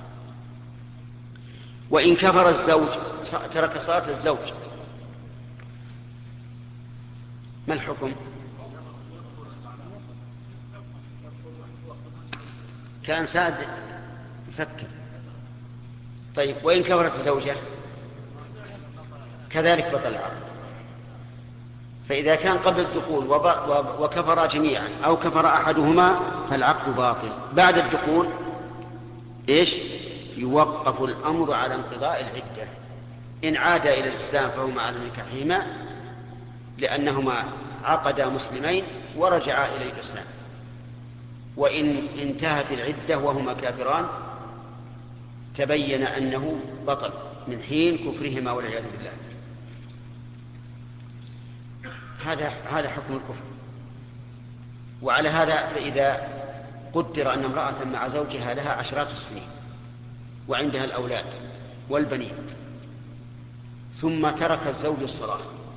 وإن كفر الزوج ترك صلاة الزوج ما الحكم؟ كان سعد يفكر. طيب وإن كفرت الزوجة كذلك بطل العقد. فإذا كان قبل الدخول وكفر جميعا أو كفر أحدهما فالعقد باطل. بعد الدخول إيش؟ يوقف الأمر على انقضاء العدة. إن عاد إلى الإسلام فهما على نكاحهما لأنهما عقدا مسلمين ورجعا إلى الإسلام، وإن انتهت العدة وهما كافران تبين أنه بطل من حين كفرهما والعياذ بالله. هذا هذا حكم الكفر. وعلى هذا فإذا قدر أن امرأة مع زوجها لها عشرات السنين وعندها الأولاد والبنين ثم ترك الزوج الصلاة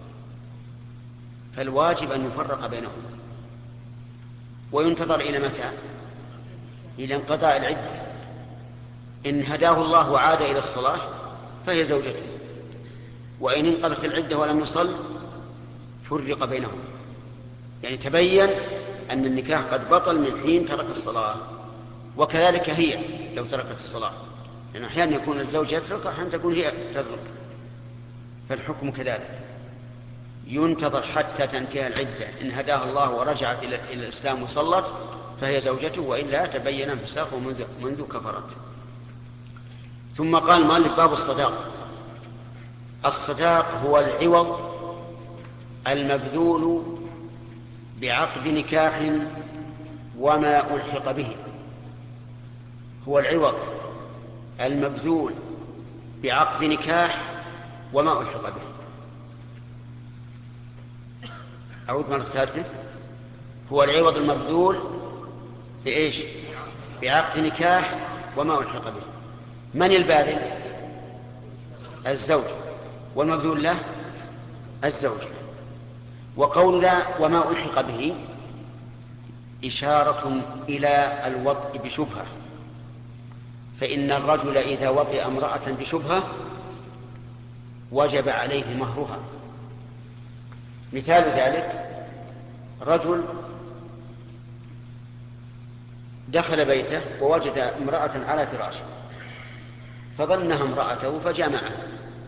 فالواجب أن يفرق بينهم وينتظر إلى متى؟ إلى انقضاء العدة. إن هداه الله وعاد إلى الصلاة فهي زوجته، وإن انقضت العدة ولم يصل فرق بينهم، يعني تبين أن النكاح قد بطل من حين ترك الصلاة. وكذلك هي لو تركت الصلاة، لأن يعني أحيانا يكون الزوج يترك وأحيانا تكون هي تترك، فالحكم كذلك ينتظر حتى تنتهي العدة. إن هداها الله ورجعت إلى الإسلام وصلت فهي زوجته، وإلا تبين انفساخه منذ, منذ كفرت. ثم قال المؤلف باب الصداق. الصداق هو العوض المبذول بعقد نكاح وما ألحق به. هو العوض المبذول بعقد نكاح وما ألحق به. أعود مرة ثالثة. هو العوض المبذول بإيش؟ بعقد نكاح وما ألحق به. من الباذل؟ الزوج، والمبذول له الزوج. وقولنا وما ألحق به إشارة إلى الوطء بشبهة، فإن الرجل إذا وطئ امرأة بشبهة وجب عليه مهرها. مثال ذلك رجل دخل بيته ووجد امرأة على فراشه فظنها امرأته فجامعها.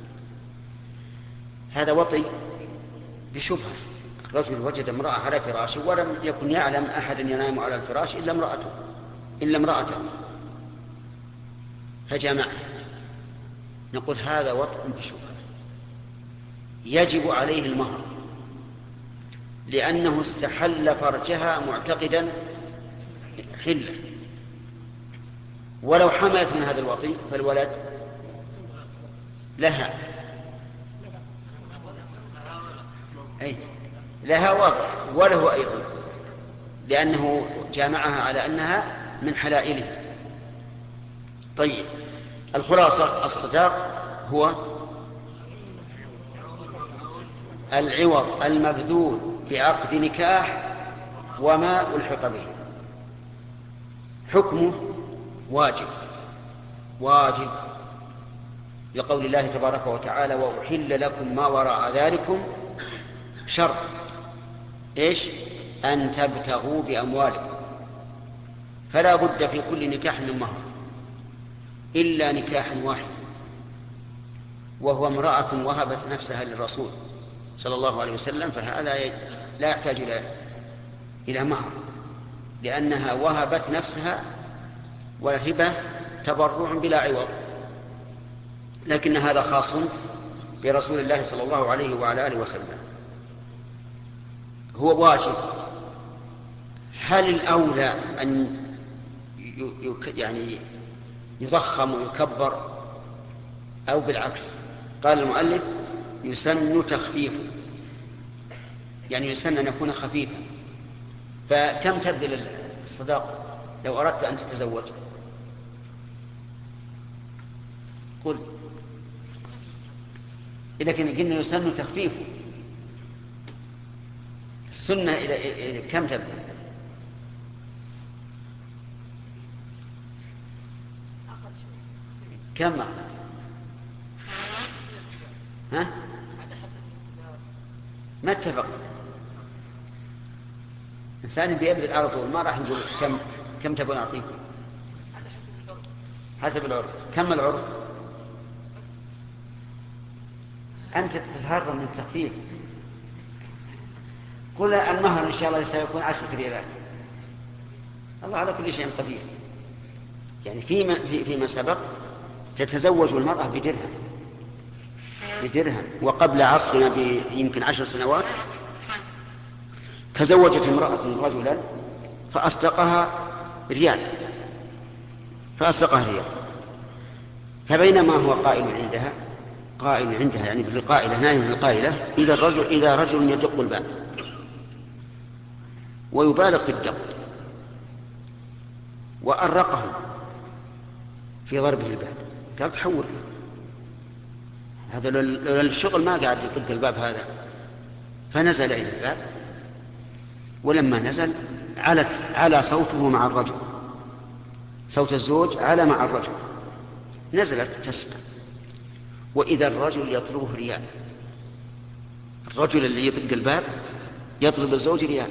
هذا وطئ بشبهة. رجل وجد امرأة على فراشه ولم يكن يعلم أحد ينام على الفراش إلا امرأته إلا امرأته فجامعها. نقول هذا وطئ بشبهة، يجب عليه المهر لأنه استحل فرجها معتقدا حلة. ولو حملت من هذا الوطي فالولد لها أي لها وضع وله أيضا، لأنه جامعها على أنها من حلائله. طيب الخلاصة الصداق هو العوض المبذول بعقد نكاح وما ألحق به. حكمه واجب واجب لقول الله تبارك وتعالى وأحل لكم ما وراء ذلكم، شرط إيش؟ أن تبتغوا بأموالكم. فلا بد في كل نكاح من مهر إلا نكاح واحد، وهو امرأة وهبت نفسها للرسول صلى الله عليه وسلم، فهذا لا يحتاج إلى مهر لأنها وهبت نفسها، والهبة تبرع بلا عوض. لكن هذا خاص برسول الله صلى الله عليه وعلى آله وسلم. هو واجب. هل الأولى أن يعني يضخم ويكبر، أو بالعكس. قال المؤلف يسن تخفيفه، يعني يسن أن يكون خفيفا. فكم تبذل الصداقة لو أردت أن تتزوج؟ قل. إذا قلنا يسن تخفيفه، السنة إلى كم تبذل؟ كم؟ ها؟ ما اتفق. إنسان بيبذل على طول، ما راح نقول كم كم تبغى نعطيك. حسب العرف. كم العرف؟ أنت تتهرب من التخفيف. قل المهر إن شاء الله سيكون عشرة ريالات. الله على كل شيء قدير. يعني فيما في فيما سبق تتزوج المرأة بدرهم بدرهم وقبل عصرنا بيمكن عشر سنوات تزوجت امرأة رجلا فأصدقها ريال فأصدقها ريال فبينما هو قائل عندها قائل عندها يعني بالقائلة نائم بالقائلة إذا الرجل إذا رجل يدق الباب ويبالغ في الدق وأرقه في ضربه الباب قال تحول هذا الشغل ما قاعد يطق الباب هذا. فنزل إلى الباب ولما نزل علت على صوته مع الرجل، صوت الزوج على مع الرجل. نزلت تسمع وإذا الرجل يطلبه ريال، الرجل اللي يطق الباب يطلب الزوج ريال.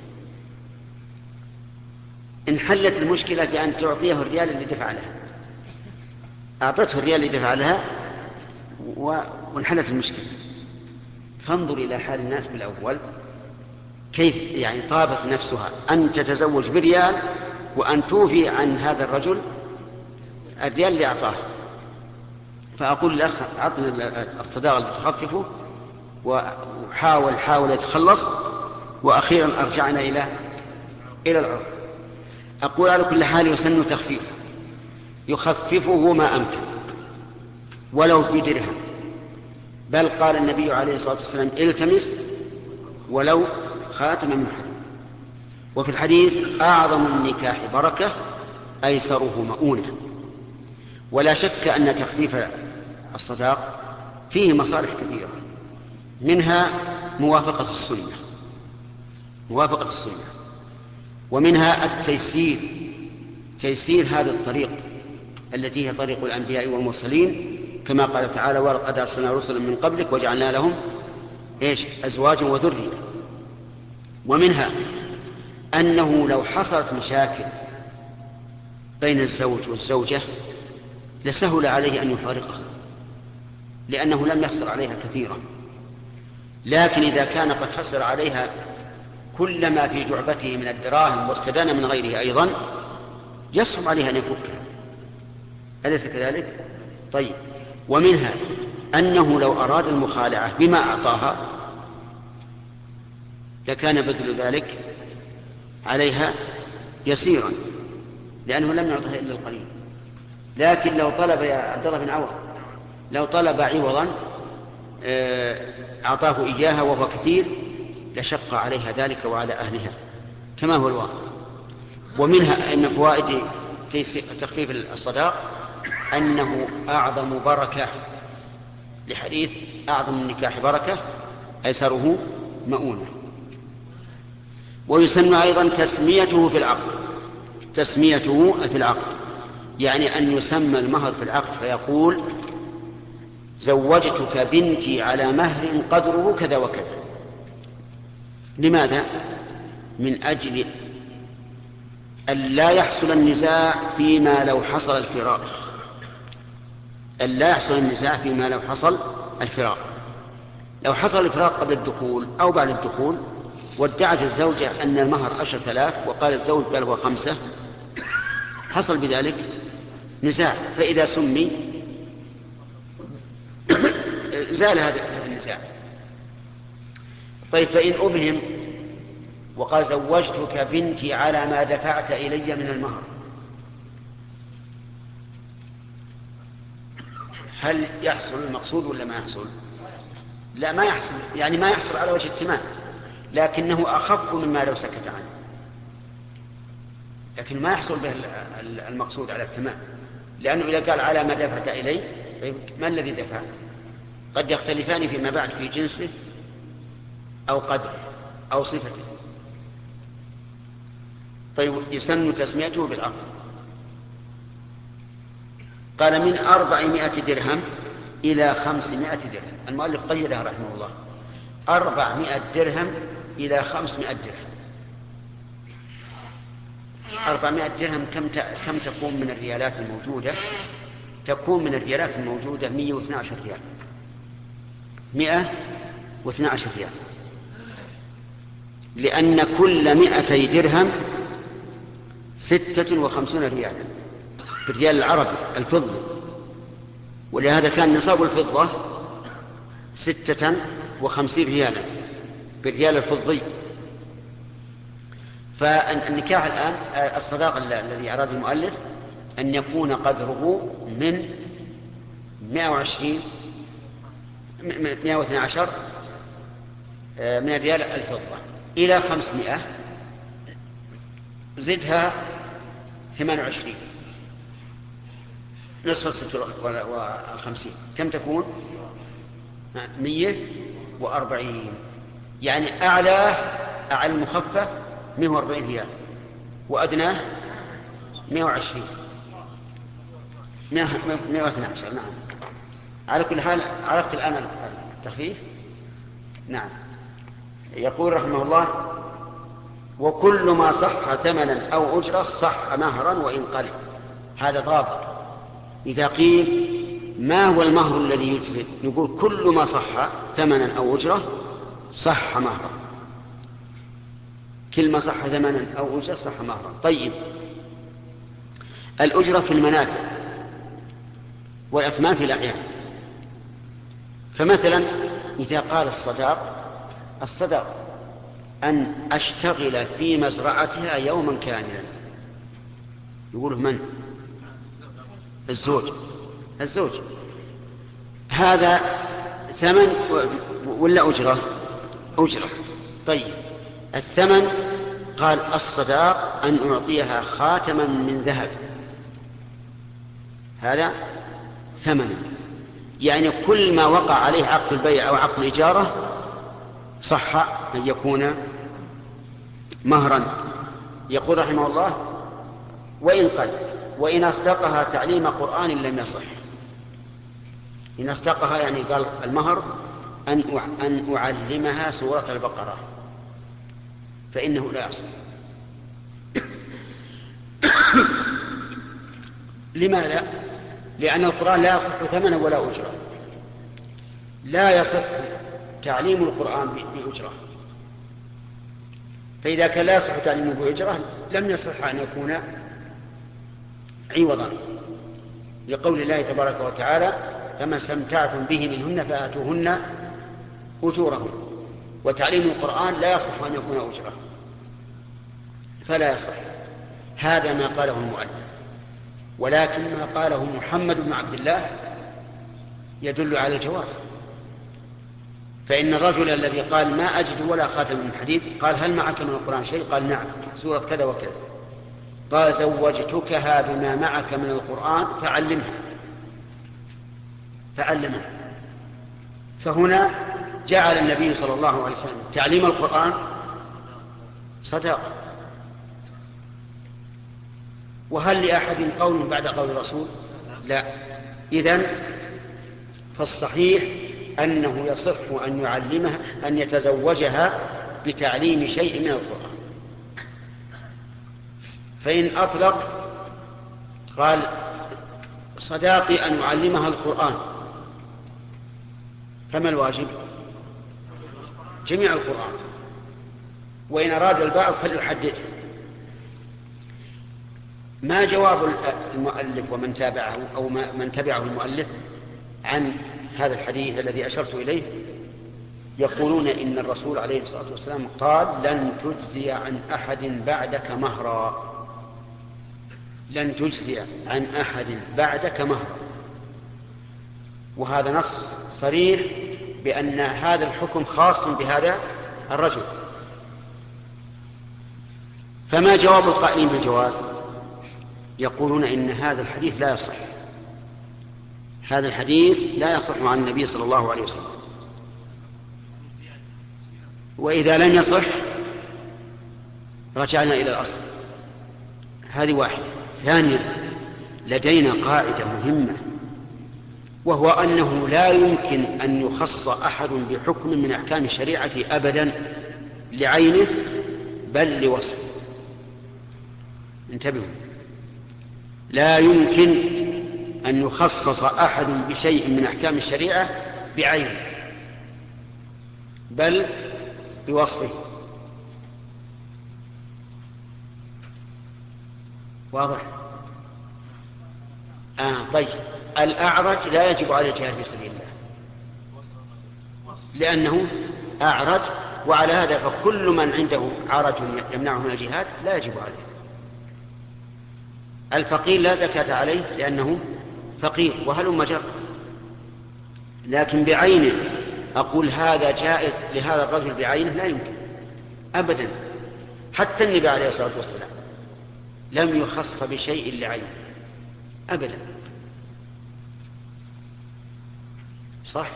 انحلت المشكلة بأن تعطيه الريال اللي دفع لها، أعطته الريال اللي دفع لها وانحلت المشكلة. فانظر إلى حال الناس بالأول كيف يعني طابت نفسها أن تتزوج بريال وأن توفي عن هذا الرجل الريال اللي أعطاه. فأقول الأخ أعطني الصداقة اللي تخففه، وحاول حاول يتخلص وأخيرا أرجعنا إلى إلى العرف. أقول على كل حال يسن تخفيفه، يخففه ما أمكن ولو بدرهم، بل قال النبي عليه الصلاة والسلام التمس ولو خاتم من حديد. وفي الحديث أعظم النكاح بركة أيسره مؤونة. ولا شك أن تخفيف الصداق فيه مصالح كثيرة، منها موافقة السنة موافقة السنة ومنها التيسير، تيسير هذا الطريق التي هي طريق الأنبياء والمرسلين، كما قال تعالى ولقد أرسلنا رسلا من قبلك وجعلنا لهم إيش أزواجا وذرية. ومنها أنه لو حصلت مشاكل بين الزوج والزوجة لسهل عليه أن يفارقها لأنه لم يخسر عليها كثيرا. لكن إذا كان قد خسر عليها كل ما في جعبته من الدراهم واستدان من غيره أيضا يصعب عليها أن يفكها، أليس كذلك؟ طيب. ومنها أنه لو أراد المخالعة بما أعطاها لكان بذل ذلك عليها يسيرا لأنه لم يعطها إلا القليل. لكن لو طلب يا عبد الله بن عوض لو طلب عوضا أعطاه إياها وهو كثير لشق عليها ذلك وعلى أهلها كما هو الواقع. ومنها أن فوائد تخفيف الصداق أنه أعظم بركة، لحديث أعظم النكاح بركة أيسره مؤونة. ويسن أيضا تسميته في العقد تسميته في العقد يعني أن يسمى المهر في العقد فيقول زوجتك بنتي على مهر قدره كذا وكذا. لماذا؟ من أجل أن لا يحصل النزاع فيما لو حصل الفراق أن لا يحصل النزاع فيما لو حصل الفراق لو حصل الفراق قبل الدخول أو بعد الدخول وادعت الزوجة أن المهر عشرة آلاف وقال الزوج بل هو خمسة، حصل بذلك نزاع، فإذا سمي زال هذا النزاع. طيب فإن أبهم وقال زوجتك بنتي على ما دفعت إلي من المهر هل يحصل المقصود ولا ما يحصل؟ لا، ما يحصل، يعني ما يحصل على وجه التمام، لكنه أخف مما لو سكت عنه، لكن ما يحصل به المقصود على التمام، لأنه إذا قال على ما دفعت إليه، طيب ما الذي دفع؟ قد يختلفان فيما بعد في جنسه أو قدره أو صفته. طيب يسن تسميته بالأرض. قال من أربعمائة درهم إلى خمسمائة درهم. المؤلف قيدها رحمه الله، أربعمائة درهم إلى خمسمائة درهم. أربعمائة درهم كم كم تكون من الريالات الموجودة؟ تكون من الريالات الموجودة مئة واثني عشر ريال، مئة واثني عشر ريال، لأن كل مئتي درهم ستة وخمسون ريالا بالريال العربي الفضة، ولهذا كان نصاب الفضة ستة وخمسين ريالا بالريال الفضي. فالنكاح الآن الصداق الذي أراد المؤلف أن يكون قدره من مئة وعشرين مئة واثني عشر من الريال الفضة إلى خمسمائة، زدها ثمان وعشرين، نصف الستة والخمسين، كم تكون؟ مئة وأربعين. يعني أعلاه أعلى المخفف مئة وأربعين ريال، وأدناه مئة وعشرين، مئة واثني عشر. نعم، على كل حال عرفت الآن التخفيف. نعم. يقول رحمه الله: وكل ما صح ثمنا أو أجرة صح مهرا وإن قل. هذا ضابط. إذا قيل ما هو المهر الذي يجزئ، نقول كل ما صح ثمنا أو أجرة صح مهرا. كل ما صح ثمنا أو أجرة صح مهرا. طيب، الأجرة في المنافع والأثمان في الأعيان. فمثلا إذا قال الصداق الصداق أن أشتغل في مزرعتها يوما كاملا، يقوله من؟ الزوج. الزوج هذا ثمن ولا أجرة؟ أجرة. طيب، الثمن قال الصداق أن أعطيها خاتما من ذهب، هذا ثمنا. يعني كل ما وقع عليه عقد البيع أو عقد الإجارة صح أن يكون مهرا. يقول رحمه الله: وإن قل، وإن أصدقها تعليم قرآن لم يصح. إن أصدقها يعني قال المهر أن أن أعلمها سورة البقرة، فإنه لا يصح. لماذا؟ لأن القرآن لا يصح ثمنا ولا أجرة. لا يصح تعليم القرآن بأجرة، فإذا كان لا يصح تعليمه بأجرة لم يصح أن يكون عوضا، لقول الله تبارك وتعالى: فما استمتعتم به منهن فآتوهن أجورهن. وتعليم القرآن لا يصح أن يكون أجرة، فلا يصح. هذا ما قاله المؤلف، ولكن ما قاله محمد بن عبد الله يدل على الجواز. فإن الرجل الذي قال ما أجد ولا خاتم من حديد، قال: هل معك من القرآن شيء؟ قال: نعم، سورة كذا وكذا. قال: زوجتكها بما معك من القرآن فعلمها. فعلمها. فهنا جعل النبي صلى الله عليه وسلم تعليم القرآن صداقة. وهل لأحد قول بعد قول الرسول؟ لا. إذن فالصحيح أنه يصح أن يعلمها، أن يتزوجها بتعليم شيء من القرآن. فإن أطلق قال: صداقي أن أعلمها القرآن، فما الواجب؟ جميع القرآن. وإن أراد البعض فليحدده. ما جواب المؤلف ومن تابعه أو من تبعه المؤلف عن هذا الحديث الذي أشرت إليه؟ يقولون إن الرسول عليه الصلاة والسلام قال: لن تجزي عن أحد بعدك مهرا. لن تجزي عن أحد بعدك مهرا. وهذا نص صريح بأن هذا الحكم خاص بهذا الرجل. فما جواب القائلين بالجواز؟ يقولون إن هذا الحديث لا يصح، هذا الحديث لا يصح عن النبي صلى الله عليه وسلم. وإذا لم يصح رجعنا إلى الأصل. هذه واحدة. ثانيا، لدينا قاعدة مهمة، وهو أنه لا يمكن أن يخص أحد بحكم من أحكام الشريعة أبدا لعينه بل لوصفه. انتبهوا، لا يمكن أن يخصص أحد بشيء من أحكام الشريعة بعينه بل بوصفه. واضح؟ آه طيب، الأعرج لا يجب عليه الجهاد في سبيل الله لأنه أعرج، وعلى هذا فكل من عنده عرج يمنعه من الجهاد لا يجب عليه. الفقير لا زكاة عليه لأنه فقير وهلم جر. لكن بعينه أقول هذا جائز لهذا الرجل بعينه لا يمكن أبدا. حتى النبي عليه الصلاة والسلام لم يخص بشيء لعينه أبدا. صح؟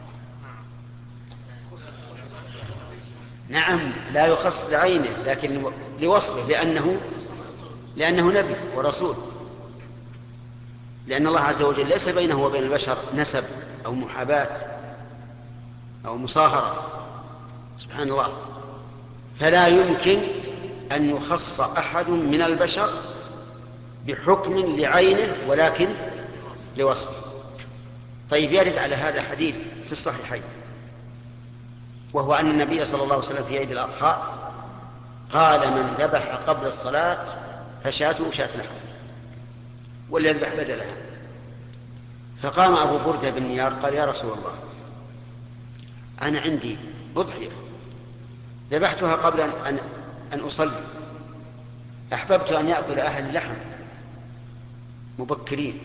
نعم، لا يخص لعينه لكن لوصفه، لأنه لأنه نبي ورسول، لأن الله عز وجل ليس بينه وبين البشر نسب أو محاباة أو مصاهرة سبحان الله. فلا يمكن أن يخص أحد من البشر بحكم لعينه ولكن لوصفه. طيب، يرد على هذا حديث في الصحيحين، وهو أن النبي صلى الله عليه وسلم في عيد الأضحى قال: من ذبح قبل الصلاة فشاته شاة لحم وليذبح بدلها. فقام أبو بردة بن نيار قال: يا رسول الله، أنا عندي أضحية ذبحتها قبل أن, أن أصلي، أحببت أن يأكل أهل اللحم مبكرين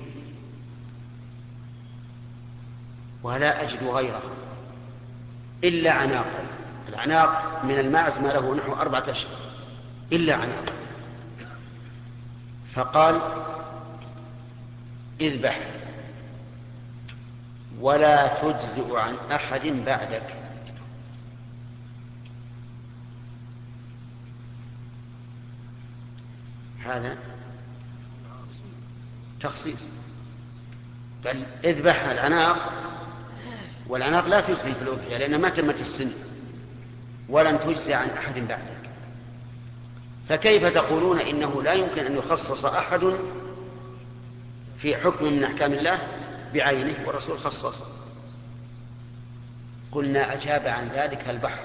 ولا أجد غيرها إلا عناقا. العناق من الماعز ما له نحو أربعة أشهر إلا عناق. فقال: اذبح ولا تجزئ عن أحد بعدك. هذا تخصيص. قال: اذبح العناق، والعناق لا تجزي في الأضحية لأنها ما تمت السن، ولن تجزي عن أحد بعدك. فكيف تقولون إنه لا يمكن أن يخصص أحد في حكم من أحكام الله بعينه والرسول خصصه؟ قلنا: أجاب عن ذلك البحر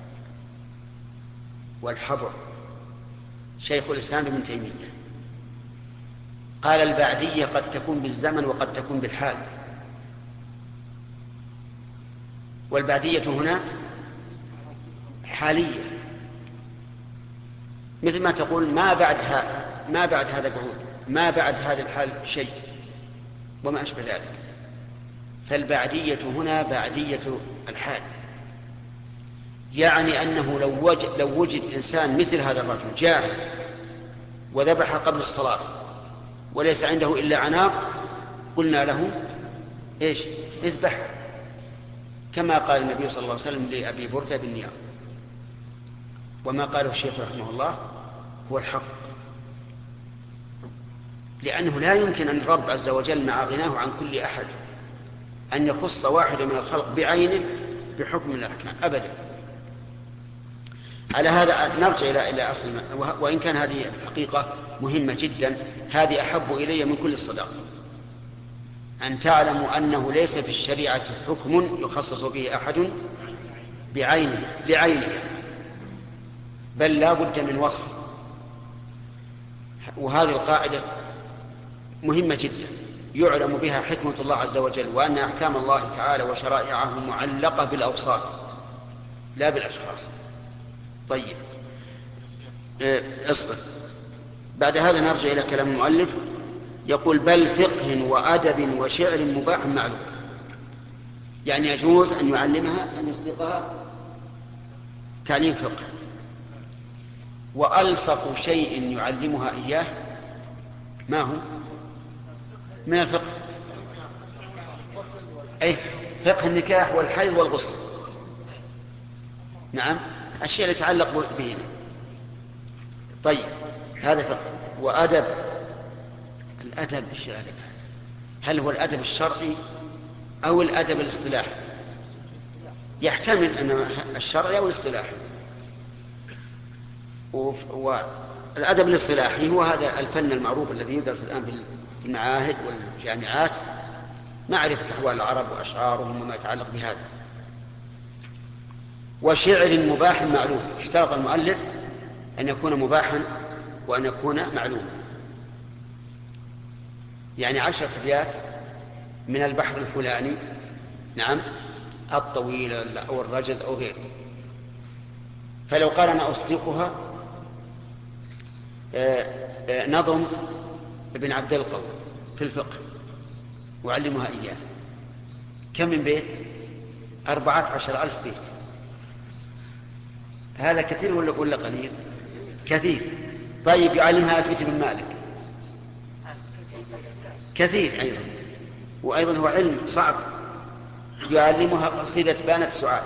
والحبر شيخ الإسلام ابن تيمية. قال: البعدية قد تكون بالزمن وقد تكون بالحال، والبعدية هنا حالية، مثل ما تقول ما بعد هذا ما بعد هذا بعود، ما بعد هذا الحال شيء وما أشبه ذلك. فالبعدية هنا بعدية الحال، يعني أنه لو وجد, لو وجد إنسان مثل هذا الرجل جاهل وذبح قبل الصلاة وليس عنده إلا عناق، قلنا له: إيش؟ اذبح، كما قال النبي صلى الله عليه وسلم لأبي بردة بن نيار. وما قاله الشيخ رحمه الله هو الحق، لأنه لا يمكن أن الرب عز وجل مع غناه عن كل أحد أن يخص واحد من الخلق بعينه بحكم الأحكام أبدا. على هذا نرجع إلى إلى أصل، وإن كان هذه الحقيقة مهمة جدا، هذه أحب إلي من كل الصداقة، أن تعلموا أنه ليس في الشريعة حكم يخصص به أحد بعينه لعينه، بل لا بد من وصف. وهذه القاعدة مهمة جدا يعلم بها حكمة الله عز وجل، وأن أحكام الله تعالى وشرائعه معلقة بالأوصاف لا بالأشخاص. طيب، اصبر. بعد هذا نرجع إلى كلام المؤلف. يقول: بل فقه وأدب وشعر مباح معلوم. يعني يجوز أن يعلمها أن يصدقها تعليم فقه. وألصق شيء يعلمها إياه ما هو من الفقه؟ أي فقه النكاح والحيض والغسل. نعم، الشيء اللي يتعلق بهما. طيب هذا فقه. وأدب، الأدب هل هو الأدب الشرعي أو الأدب الاصطلاحي؟ يحتمل أن الشرعي أو الاصطلاحي. والأدب الاصطلاحي هو هذا الفن المعروف الذي يدرس الآن في المعاهد والجامعات، معرفة أحوال العرب وأشعارهم وما يتعلق بهذا. وشعر مباح معلوم، اشترط المؤلف أن يكون مباحا وأن يكون معلوما. يعني عشر أبيات من البحر الفلاني، نعم، الطويل أو الرجز أو غيره. فلو قال أنا أصدقها نظم ابن عبد القوي في الفقه وعلمها إياه، كم من بيت؟ أربعة عشر ألف بيت. هذا كثير ولا ولا قليل؟ كثير. طيب يعلمها ألفية بن مالك، كثير أيضا. وأيضا هو علم صعب. يعلمها قصيدة بانت سعاد،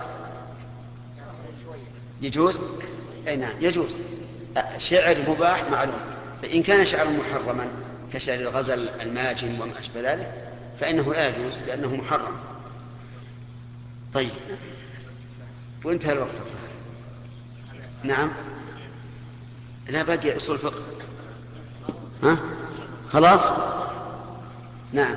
يجوز؟ أي نعم يجوز. شعر مباح معلوم. فإن كان شعرا محرما كشعر الغزل الماجن وما أشبه ذلك فإنه لا يجوز لأنه محرم. طيب وانتهى الوقت. نعم، لا باقي أصول الفقه. ها خلاص. نعم.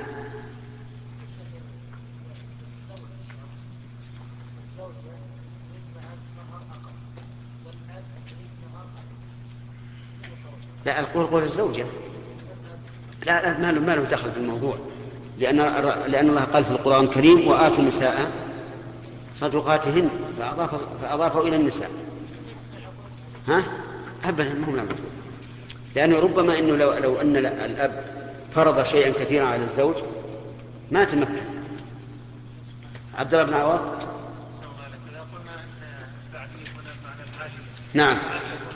لا، القول قول الزوجة. لا لا، ما له ما له دخل في الموضوع، لأن لأن الله قال في القرآن الكريم وآتوا النساء صدقاتهن، فأضاف فأضافوا إلى النساء. ها أبدا، ما هو له، لأنه ربما إنه لو لو أن الأب فرض شيئا كثيرا على الزوج ما تمكن. عبد الله بن عوض. نعم.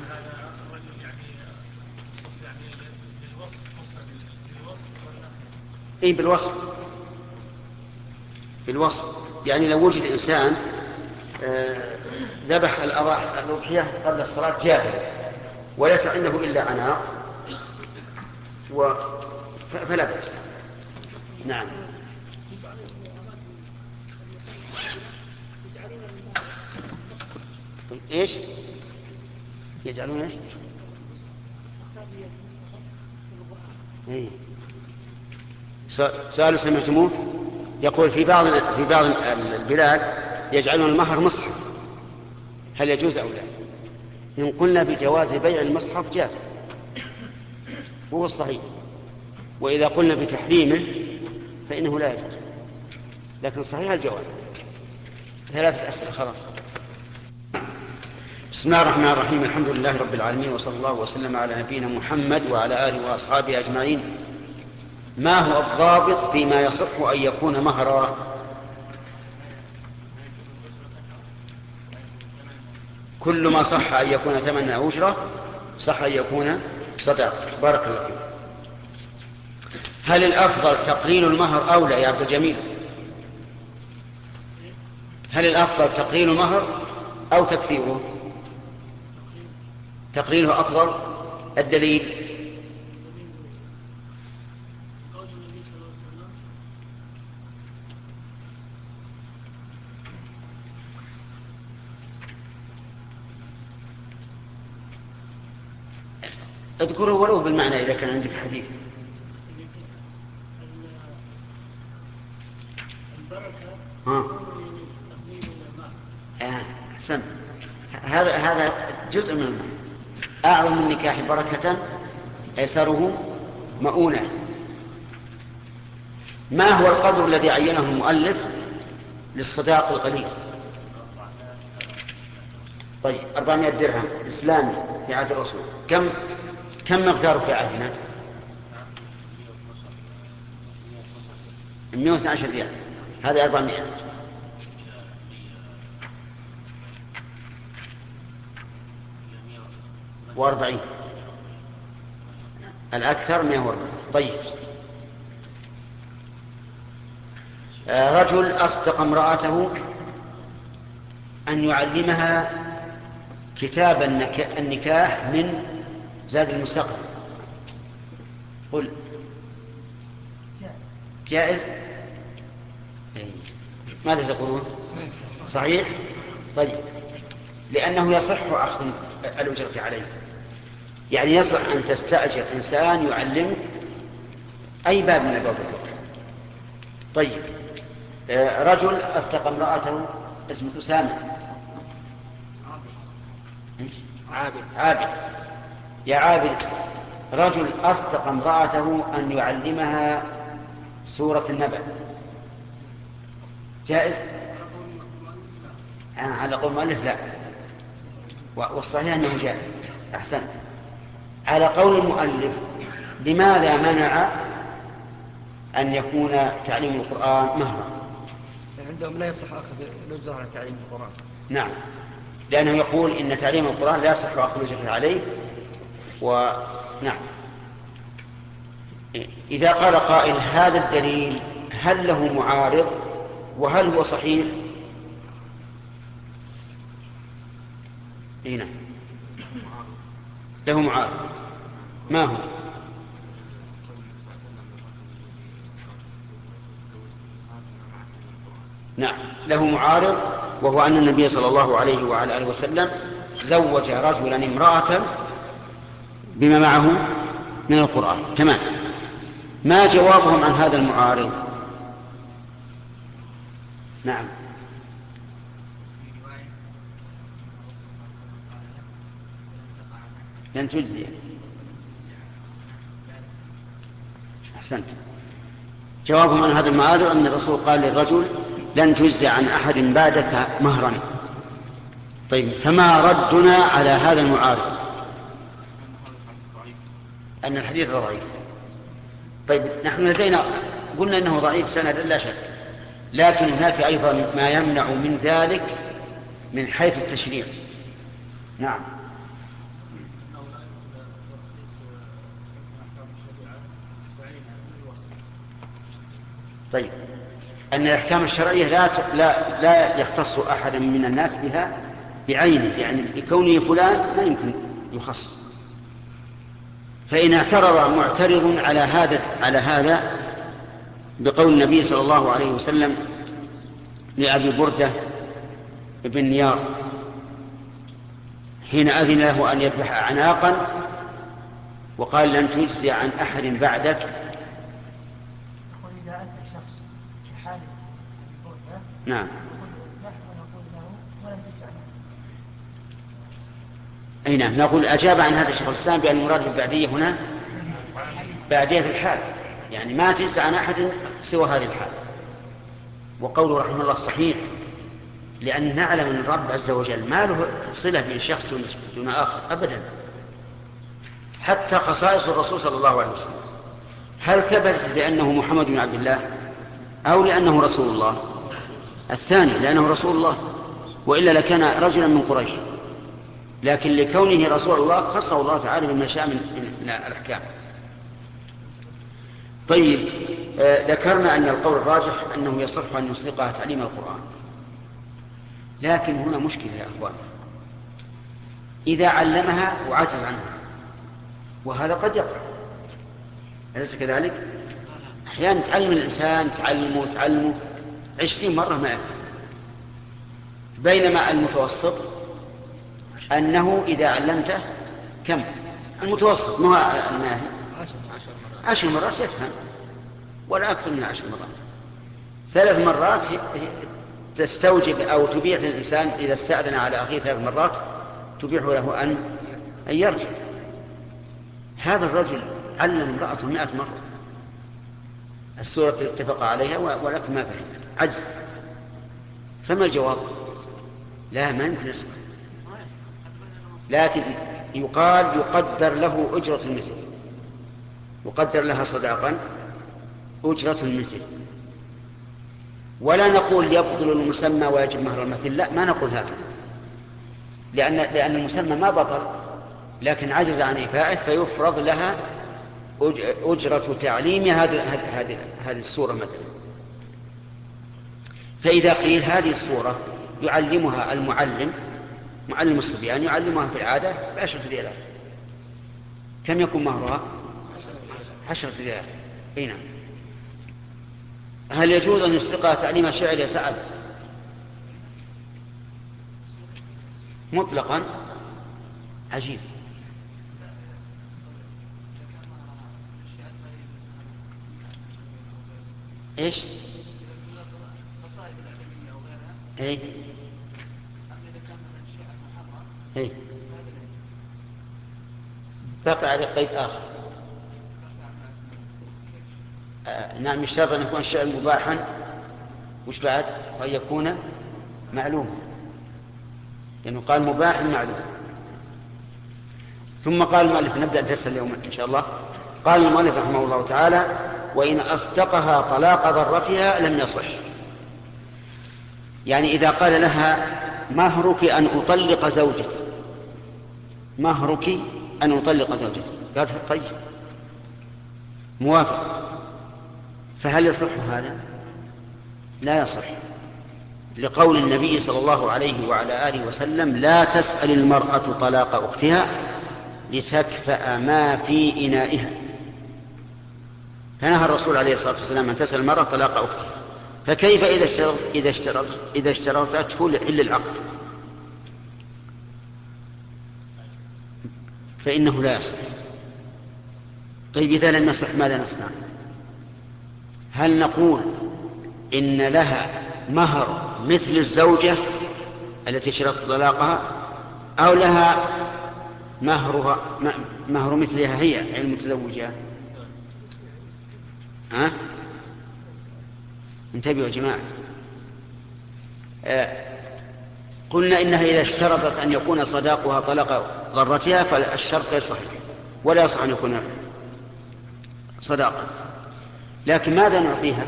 اي بالوصف، بالوصف. يعني لو وجد انسان ذبح الاضحيه قبل الصلاه جاهلا وليس عنده الا عناق و... فلا باس. نعم. ايش يجعلون ايش؟ ايه سؤال سمعتموه يقول في بعض في بعض البلاد يجعلون المهر مصحف، هل يجوز أو لا؟ إن قلنا بجواز بيع المصحف جاز هو الصحيح، وإذا قلنا بتحريمه فإنه لا يجوز، لكن صحيح الجواز. ثلاثة أسئلة خلاص. بسم الله الرحمن الرحيم، الحمد لله رب العالمين، وصلى الله وسلم على نبينا محمد وعلى آله وأصحابه أجمعين. ما هو الضابط فيما يصح أن يكون مهرا؟ كل ما صح أن يكون ثمن أو أجرة صح أن يكون صداقة. بارك الله فيك. هل الأفضل تقليل المهر أو لا يا عبد الجميل؟ هل الأفضل تقليل المهر أو تكثيره؟ تقليله أفضل. الدليل؟ اذكره ولو بالمعنى إذا كان عندك حديث. ها آه. أحسن. هذا هذا جزء من المعنى. أعظم النكاح بركة أيسره مؤونة. ما هو القدر الذي عينه المؤلف للصداق القليل؟ طيب أربعمائة درهم إسلامي في عهد الرسول، كم كم مقداره في عهدنا؟ مئة واثني عشر ريال، هذا أربعمائة. وأربعين، الأكثر مئة وأربعين. طيب. آه رجل أصدق امرأته أن يعلمها كتاب النكاح من زاد المستقبل، قل جائز؟ ماذا تقولون؟ صحيح؟ طيب، لأنه يصح أخذ الأجرة عليه، يعني يصح أن تستأجر إنسان يعلمك أي باب من أبواب الفقه. طيب. رجل أصدق امرأته، اسمه أسامة، عابد. عابد. يا عابد، رجل أصدق امرأته أن يعلمها سورة النبأ، جائز؟ على قول المؤلف لا، والصحيح أنه جائز. أحسن. على قول المؤلف، لماذا منع أن يكون تعليم القرآن مهرا؟ عندهم لا يصح أخذ الأجرة على تعليم القرآن. نعم، لأنه يقول إن تعليم القرآن لا يصح أخذ الأجرة عليه. ونعم، إذا قال قائل هذا الدليل هل له معارض وهل هو صحيح؟ هنا له معارض. ما هو؟ نعم، له معارض، وهو أن النبي صلى الله عليه وعلى آله وسلم زوج رجلا امرأة بما معه من القرآن. تمام. ما جوابهم عن هذا المعارض؟ نعم. لن تجزي. أحسنت. جوابهم عن هذا المعارض أن الرسول قال للرجل لن تجزي عن أحد بعدك مهرا. طيب، فما ردنا على هذا المعارض؟ أن الحديث ضعيف. طيب، نحن لدينا قلنا أنه ضعيف سند لا شك، لكن هناك أيضا ما يمنع من ذلك من حيث التشريع. نعم. طيب، أن الأحكام الشرعية لا لا لا يختص أحد من الناس بها بعينه، يعني لكونه فلان ما يمكن يخص. فإن اعترض معترض على هذا على هذا بقول النبي صلى الله عليه وسلم لأبي بردة بن نيار حين أذن له أن يذبح أعناقا وقال لن تجزي عن أحد بعدك. يقول إذا أتى شخص في حال بردة نعم. ونقول له ولن تجزي عنه. أي نعم، نقول أجاب عن هذا الشيخ الإسلام بأن المراد بالبعدية هنا بعدية الحال، يعني ما تجزي عن أحد سوى هذه الحال. وقوله رحمه الله صحيح، لأن نعلم أن الرب عز وجل ما له صلة بين شخص دون آخر أبدا، حتى خصائص الرسول صلى الله عليه وسلم هل ثبتت لأنه محمد بن عبد الله أو لأنه رسول الله؟ الثاني، لأنه رسول الله، وإلا لكان رجلا من قريش، لكن لكونه رسول الله خصه الله تعالى بما شاء من الأحكام. طيب، آه ذكرنا أن القول الراجح أنه يصح أن يصدقها تعليم القرآن، لكن هنا مشكلة يا أخوان، إذا علمها وعجز عنها، وهذا قد يقع، أليس كذلك؟ أحيانا تعلم الإنسان تعلمه تعلمه عشرين مرة ما يفهم، بينما المتوسط أنه إذا علمته كم؟ المتوسط ما هو الناهي عشر مرات يفهم، ولا أكثر من عشر مرات. ثلاث مرات تستوجب أو تبيح للإنسان إذا استأذن على أخيه ثلاث مرات تبيح له أن أن يرجع. هذا الرجل علم امرأة مئة مرة السورة التي اتفق عليها ولكن ما فهمت، عجز. فما الجواب؟ لا، ما يمكن يسمع، لكن يقال يقدر له أجرة المثل، يقدر لها صداقا أجرة المثل. ولا نقول يبطل المسمى ويجب مهر المثل، لا، ما نقول هكذا، لأن لأن المسمى ما بطل لكن عجز عن إيفائه فيفرض لها أجرة تعليم هذه هذه هذه السورة مثلا. فإذا قيل هذه السورة يعلمها المعلم، معلم الصبيان يعلمها في العادة بعشرة ريالات، كم يكون مهرها؟ عشرة ريالات. أي نعم. هل يجوز أن يسرقها تعليم شعر يا سعد؟ مطلقا؟ عجيب. ايش؟ اي اي بقي عليه قيد اخر. آه نعم، يشترط ان يكون الشعر مباحا، وش بعد؟ وان يكون معلوما، لانه قال مباح معلوم. ثم قال المؤلف، نبدا الدرس اليوم ان شاء الله. قال المؤلف رحمه الله تعالى: وإن أصدقها طلاق ضرتها لم يصح. يعني إذا قال لها مهرك أن أطلق زوجتي، مهرك أن أطلق زوجتي، قالت طيب موافق، فهل يصح هذا؟ لا يصح، لقول النبي صلى الله عليه وعلى آله وسلم: لا تسأل المرأة طلاق أختها لتكفأ ما في إنائها. فنهى الرسول عليه الصلاة والسلام أن تسأل المرأة طلاق أختها، فكيف إذا اشترط إذا اشترط إذا اشترطته لحل العقد؟ فإنه لا يصح. طيب إذا لم يصح ماذا نصنع؟ هل نقول إن لها مهر مثل الزوجة التي اشترطت طلاقها، أو لها مهرها مهر مثلها هي أي المتزوجة؟ ها؟ انتبهوا يا جماعة. آه قلنا إنها إذا اشترطت أن يكون صداقها طلاق ضرتها فالشرط غير صحيح، ولا يصح أن يكون صداقا. لكن ماذا نعطيها؟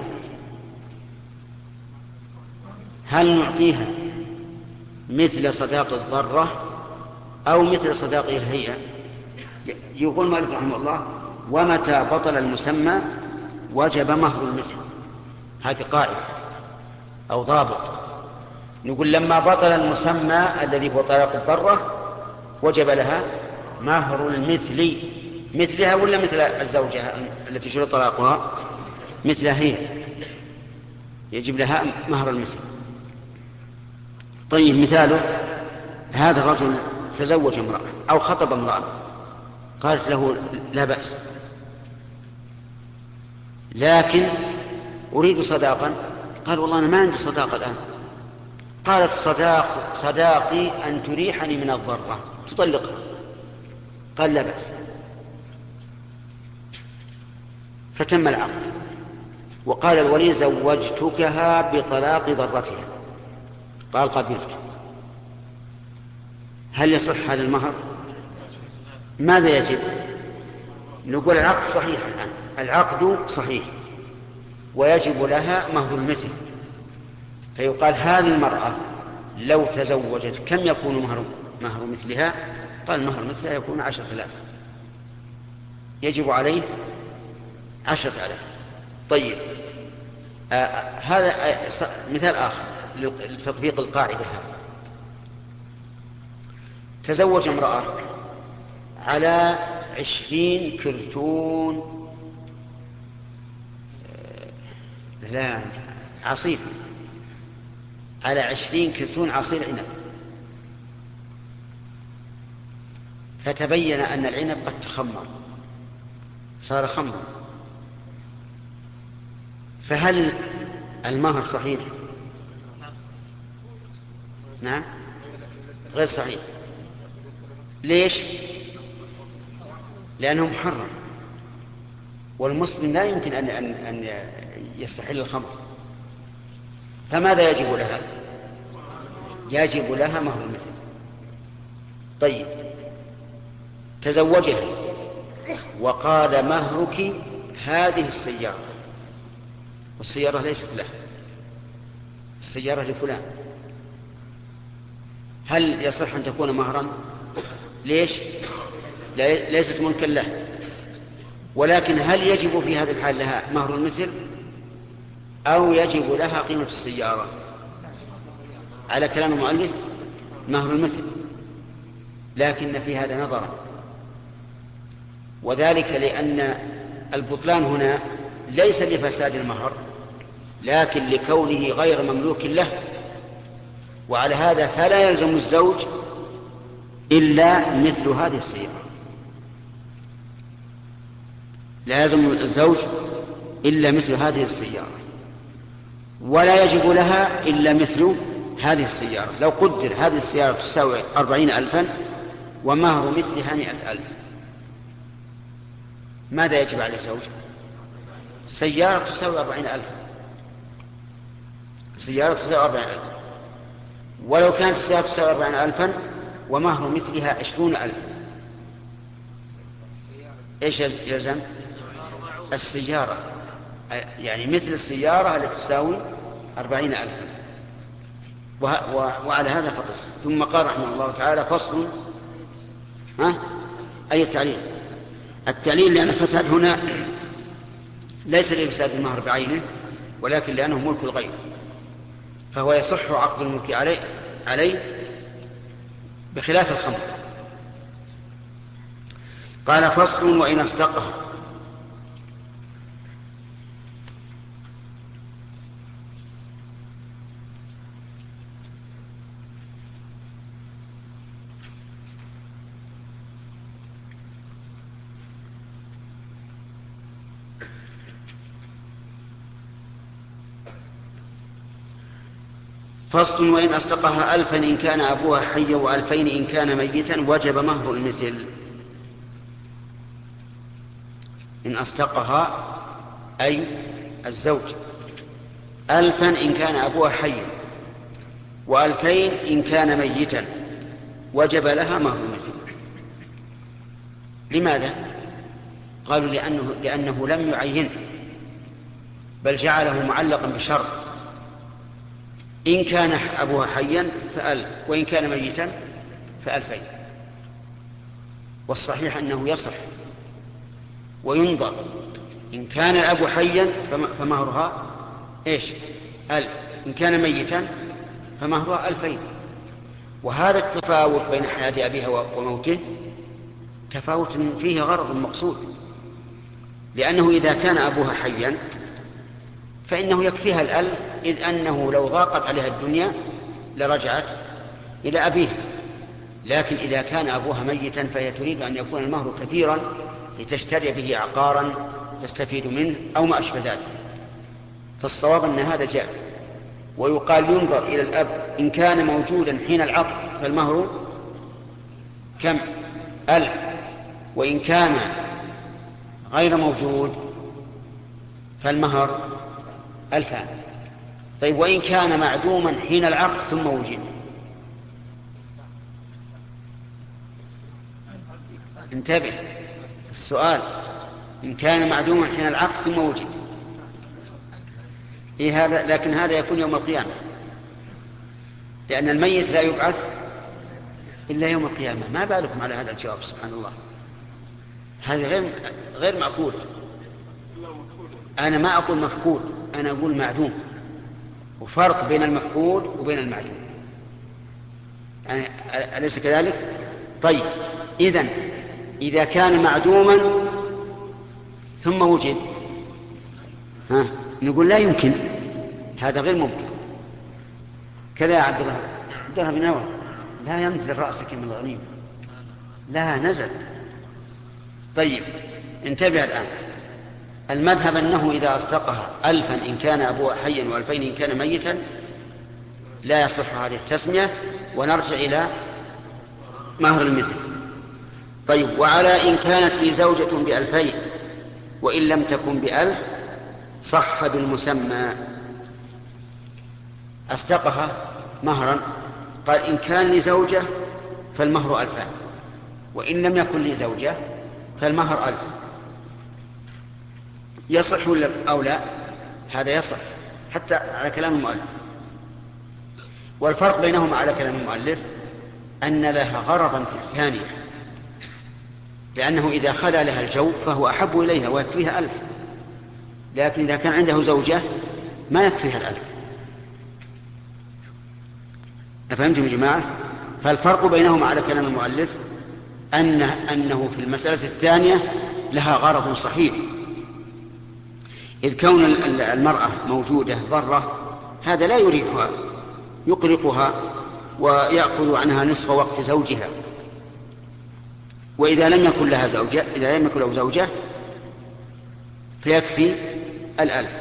هل نعطيها مثل صداق الضرة أو مثل صداقها هي؟ يقول مالك رحمه الله: ومتى بطل المسمى وجب مهر المثل. هذه قاعدة أو ضابط. نقول لما بطل المسمى الذي هو طلاق الضرة وجب لها مهر المثل، مثلها ولا مثل الزوجة التي شرط طلاقها؟ مثلها هي، يجب لها مهر المثل. طيب مثاله: هذا الرجل تزوج امرأة أو خطب امرأة، قالت له لا بأس لكن أريد صداقا. قال والله أنا ما عندي صداقة الآن. قالت صداق صداقي أن تريحني من الضرة، تطلقها. قال لا بأس، فتم العقد، وقال الولي: زوجتكها بطلاق ضرتها. قال قبلت. هل يصح هذا المهر؟ ماذا يجب؟ نقول العقد صحيح الآن، العقد صحيح ويجب لها مهر المثل. فيقال هذه المرأة لو تزوجت كم يكون مهر مهر مثلها؟ قال مهر مثلها يكون عشرة آلاف، يجب عليه عشرة آلاف. طيب آه هذا آه مثال آخر لتطبيق القاعدة هذه: تزوج امرأة على عشرين كرتون آه لا عصير على عشرين كرتون عصير عنب، فتبين أن العنب قد تخمر صار خمرا، فهل المهر صحيح؟ نعم غير صحيح. ليش؟ لأنه محرم، والمسلم لا يمكن أن أن يستحل الخمر. فماذا يجب لها؟ يجب لها مهر المثل. طيب تزوجها وقال مهرك هذه السيارة، والسيارة ليست له، السيارة لفلان، هل يصح أن تكون مهرا؟ ليش؟ ليست ملكا له، ولكن هل يجب في هذه الحال لها مهر المثل أو يجب لها قيمة السيارة؟ على كلام المؤلف مهر المثل، لكن في هذا نظرا، وذلك لأن البطلان هنا ليس لفساد المهر لكن لكونه غير مملوك له، وعلى هذا فلا يلزم الزوج إلا مثل هذه السيارة، لا يلزم الزوج إلا مثل هذه السيارة، ولا يجب لها إلا مثل هذه السيارة. لو قدر هذه السيارة تساوي أربعين ألفا ومهر مثلها مئة ألف، ماذا يجب على الزوج؟ سيارة تساوي أربعين ألفا، سيارة تساوي أربعين ألفا، ولو كانت السيارة تساوي أربعين ألفا ومهر مثلها عشرون ألفا، إيش يلزم؟ السيارة، يعني مثل السيارة التي تساوي أربعين ألفا. وعلى هذا فقس. ثم قال رحمه الله تعالى: فصل. ها؟ أي التعليل؟ التعليل لأن الفساد هنا ليس لفساد المهر بعينه، ولكن لأنه ملك الغير، فهو يصح عقد الملك عليه عليه بخلاف الخمر. قال: فصل. وإن استقه. فصل. وإن أصدقها ألفا إن كان أبوها حيا وألفين إن كان ميتا وجب مهر المثل. إن أصدقها أي الزوج ألفا إن كان أبوها حيا وألفين إن كان ميتا وجب لها مهر المثل. لماذا؟ قالوا لأنه, لأنه لم يعينه، بل جعله معلقا بشرط: إن كان أبوها حيا فألف وإن كان ميتا فألفين. والصحيح أنه يصح وينظر، إن كان الأب حيا فمهرها إيش؟ ألف، إن كان ميتا فمهرها ألفين. وهذا التفاوت بين حياة أبيها وموته تفاوت فيه غرض مقصود، لأنه إذا كان أبوها حيا فإنه يكفيها الألف، إذ أنه لو ضاقت عليها الدنيا لرجعت إلى أبيها. لكن إذا كان أبوها ميتا فهي تريد أن يكون المهر كثيرا لتشتري به عقارا تستفيد منه أو ما أشبه ذلك، فالصواب أن هذا جائز. ويقال ينظر إلى الأب إن كان موجودا حين العقد فالمهر كم؟ ألف، وإن كان غير موجود فالمهر ألفان. طيب وإن كان معدوما حين العقد ثم وجد؟ انتبه السؤال، إن كان معدوما حين العقد ثم وجد، إيه هذا؟ لكن هذا يكون يوم القيامة، لأن الميت لا يبعث إلا يوم القيامة. ما بالكم على هذا الجواب؟ سبحان الله، هذا غير غير معقول. أنا ما أقول مفقود، أنا أقول معدوم، وفرق بين المفقود وبين المعدوم، يعني أليس كذلك؟ طيب إذن إذا كان معدوما ثم وجد، ها نقول لا يمكن، هذا غير ممكن. كذا يا عبد الله عبد الله بن نور، لا ينزل رأسك من الغنيمة، لا نزل. طيب انتبه الآن، المذهب أنه إذا أصدقها ألفا إن كان أبوها حيا وألفين إن كان ميتا لا يصح هذه التسمية، ونرجع إلى مهر المثل. طيب وعلى إن كانت لي زوجة بألفين وإن لم تكن بألف صح بالمسمى. أصدقها مهرا، قال إن كان لي زوجة فالمهر ألفان، وإن لم يكن لي زوجة فالمهر ألف. يصح أو لا؟ هذا يصح حتى على كلام المؤلف. والفرق بينهما على كلام المؤلف أن لها غرضا في الثانية، لأنه إذا خلا لها الجو فهو أحب إليها ويكفيها ألف، لكن إذا كان عنده زوجة ما يكفيها الألف. أفهمتم يا جماعة؟ فالفرق بينهما على كلام المؤلف أنه, أنه في المسألة الثانية لها غرض صحيح، إذ كون المرأة موجودة ضرة هذا لا يريحها، يقلقها ويأخذ عنها نصف وقت زوجها. وإذا لم يكن لها زوجة إذا لم يكن له زوجة فيكفي الألف.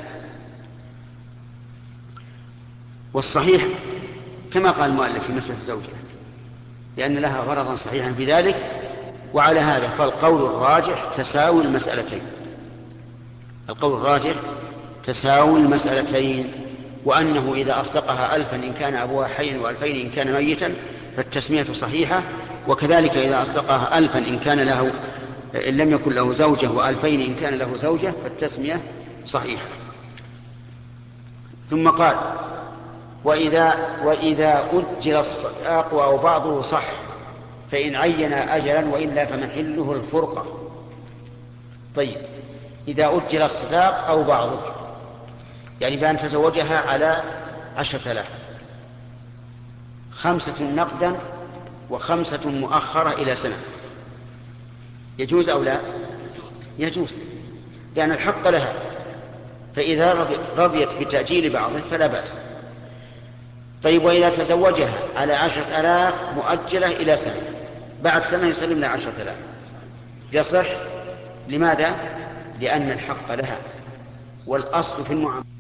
والصحيح كما قال المؤلف في مسألة الزوجة لأن لها غرضا صحيحا في ذلك، وعلى هذا فالقول الراجح تساوي المسألتين. القول الراجح تساوي المسألتين، وأنه إذا أصدقها ألفا إن كان أبوها حيا وألفين إن كان ميتا فالتسمية صحيحة، وكذلك إذا أصدقها ألفا إن كان له إن لم يكن له زوجة وألفين إن كان له زوجة فالتسمية صحيحة. ثم قال وإذا, وإذا أجل الصداق أو بعضه صح فإن عين أجلا وإلا فمحله الفرقة. طيب إذا أجل الصداق أو بعضه يعني بأن تزوجها على عشرة آلاف، خمسة نقدا وخمسة مؤخرة إلى سنة، يجوز أو لا؟ يجوز لأن الحق لها، فإذا رضيت بتأجيل بعضه فلا بأس. طيب وإذا تزوجها على عشرة آلاف مؤجلة إلى سنة، بعد سنة يسلم لها عشرة آلاف، يصح. لماذا؟ لأن الحق لها، والأصل في المعاملة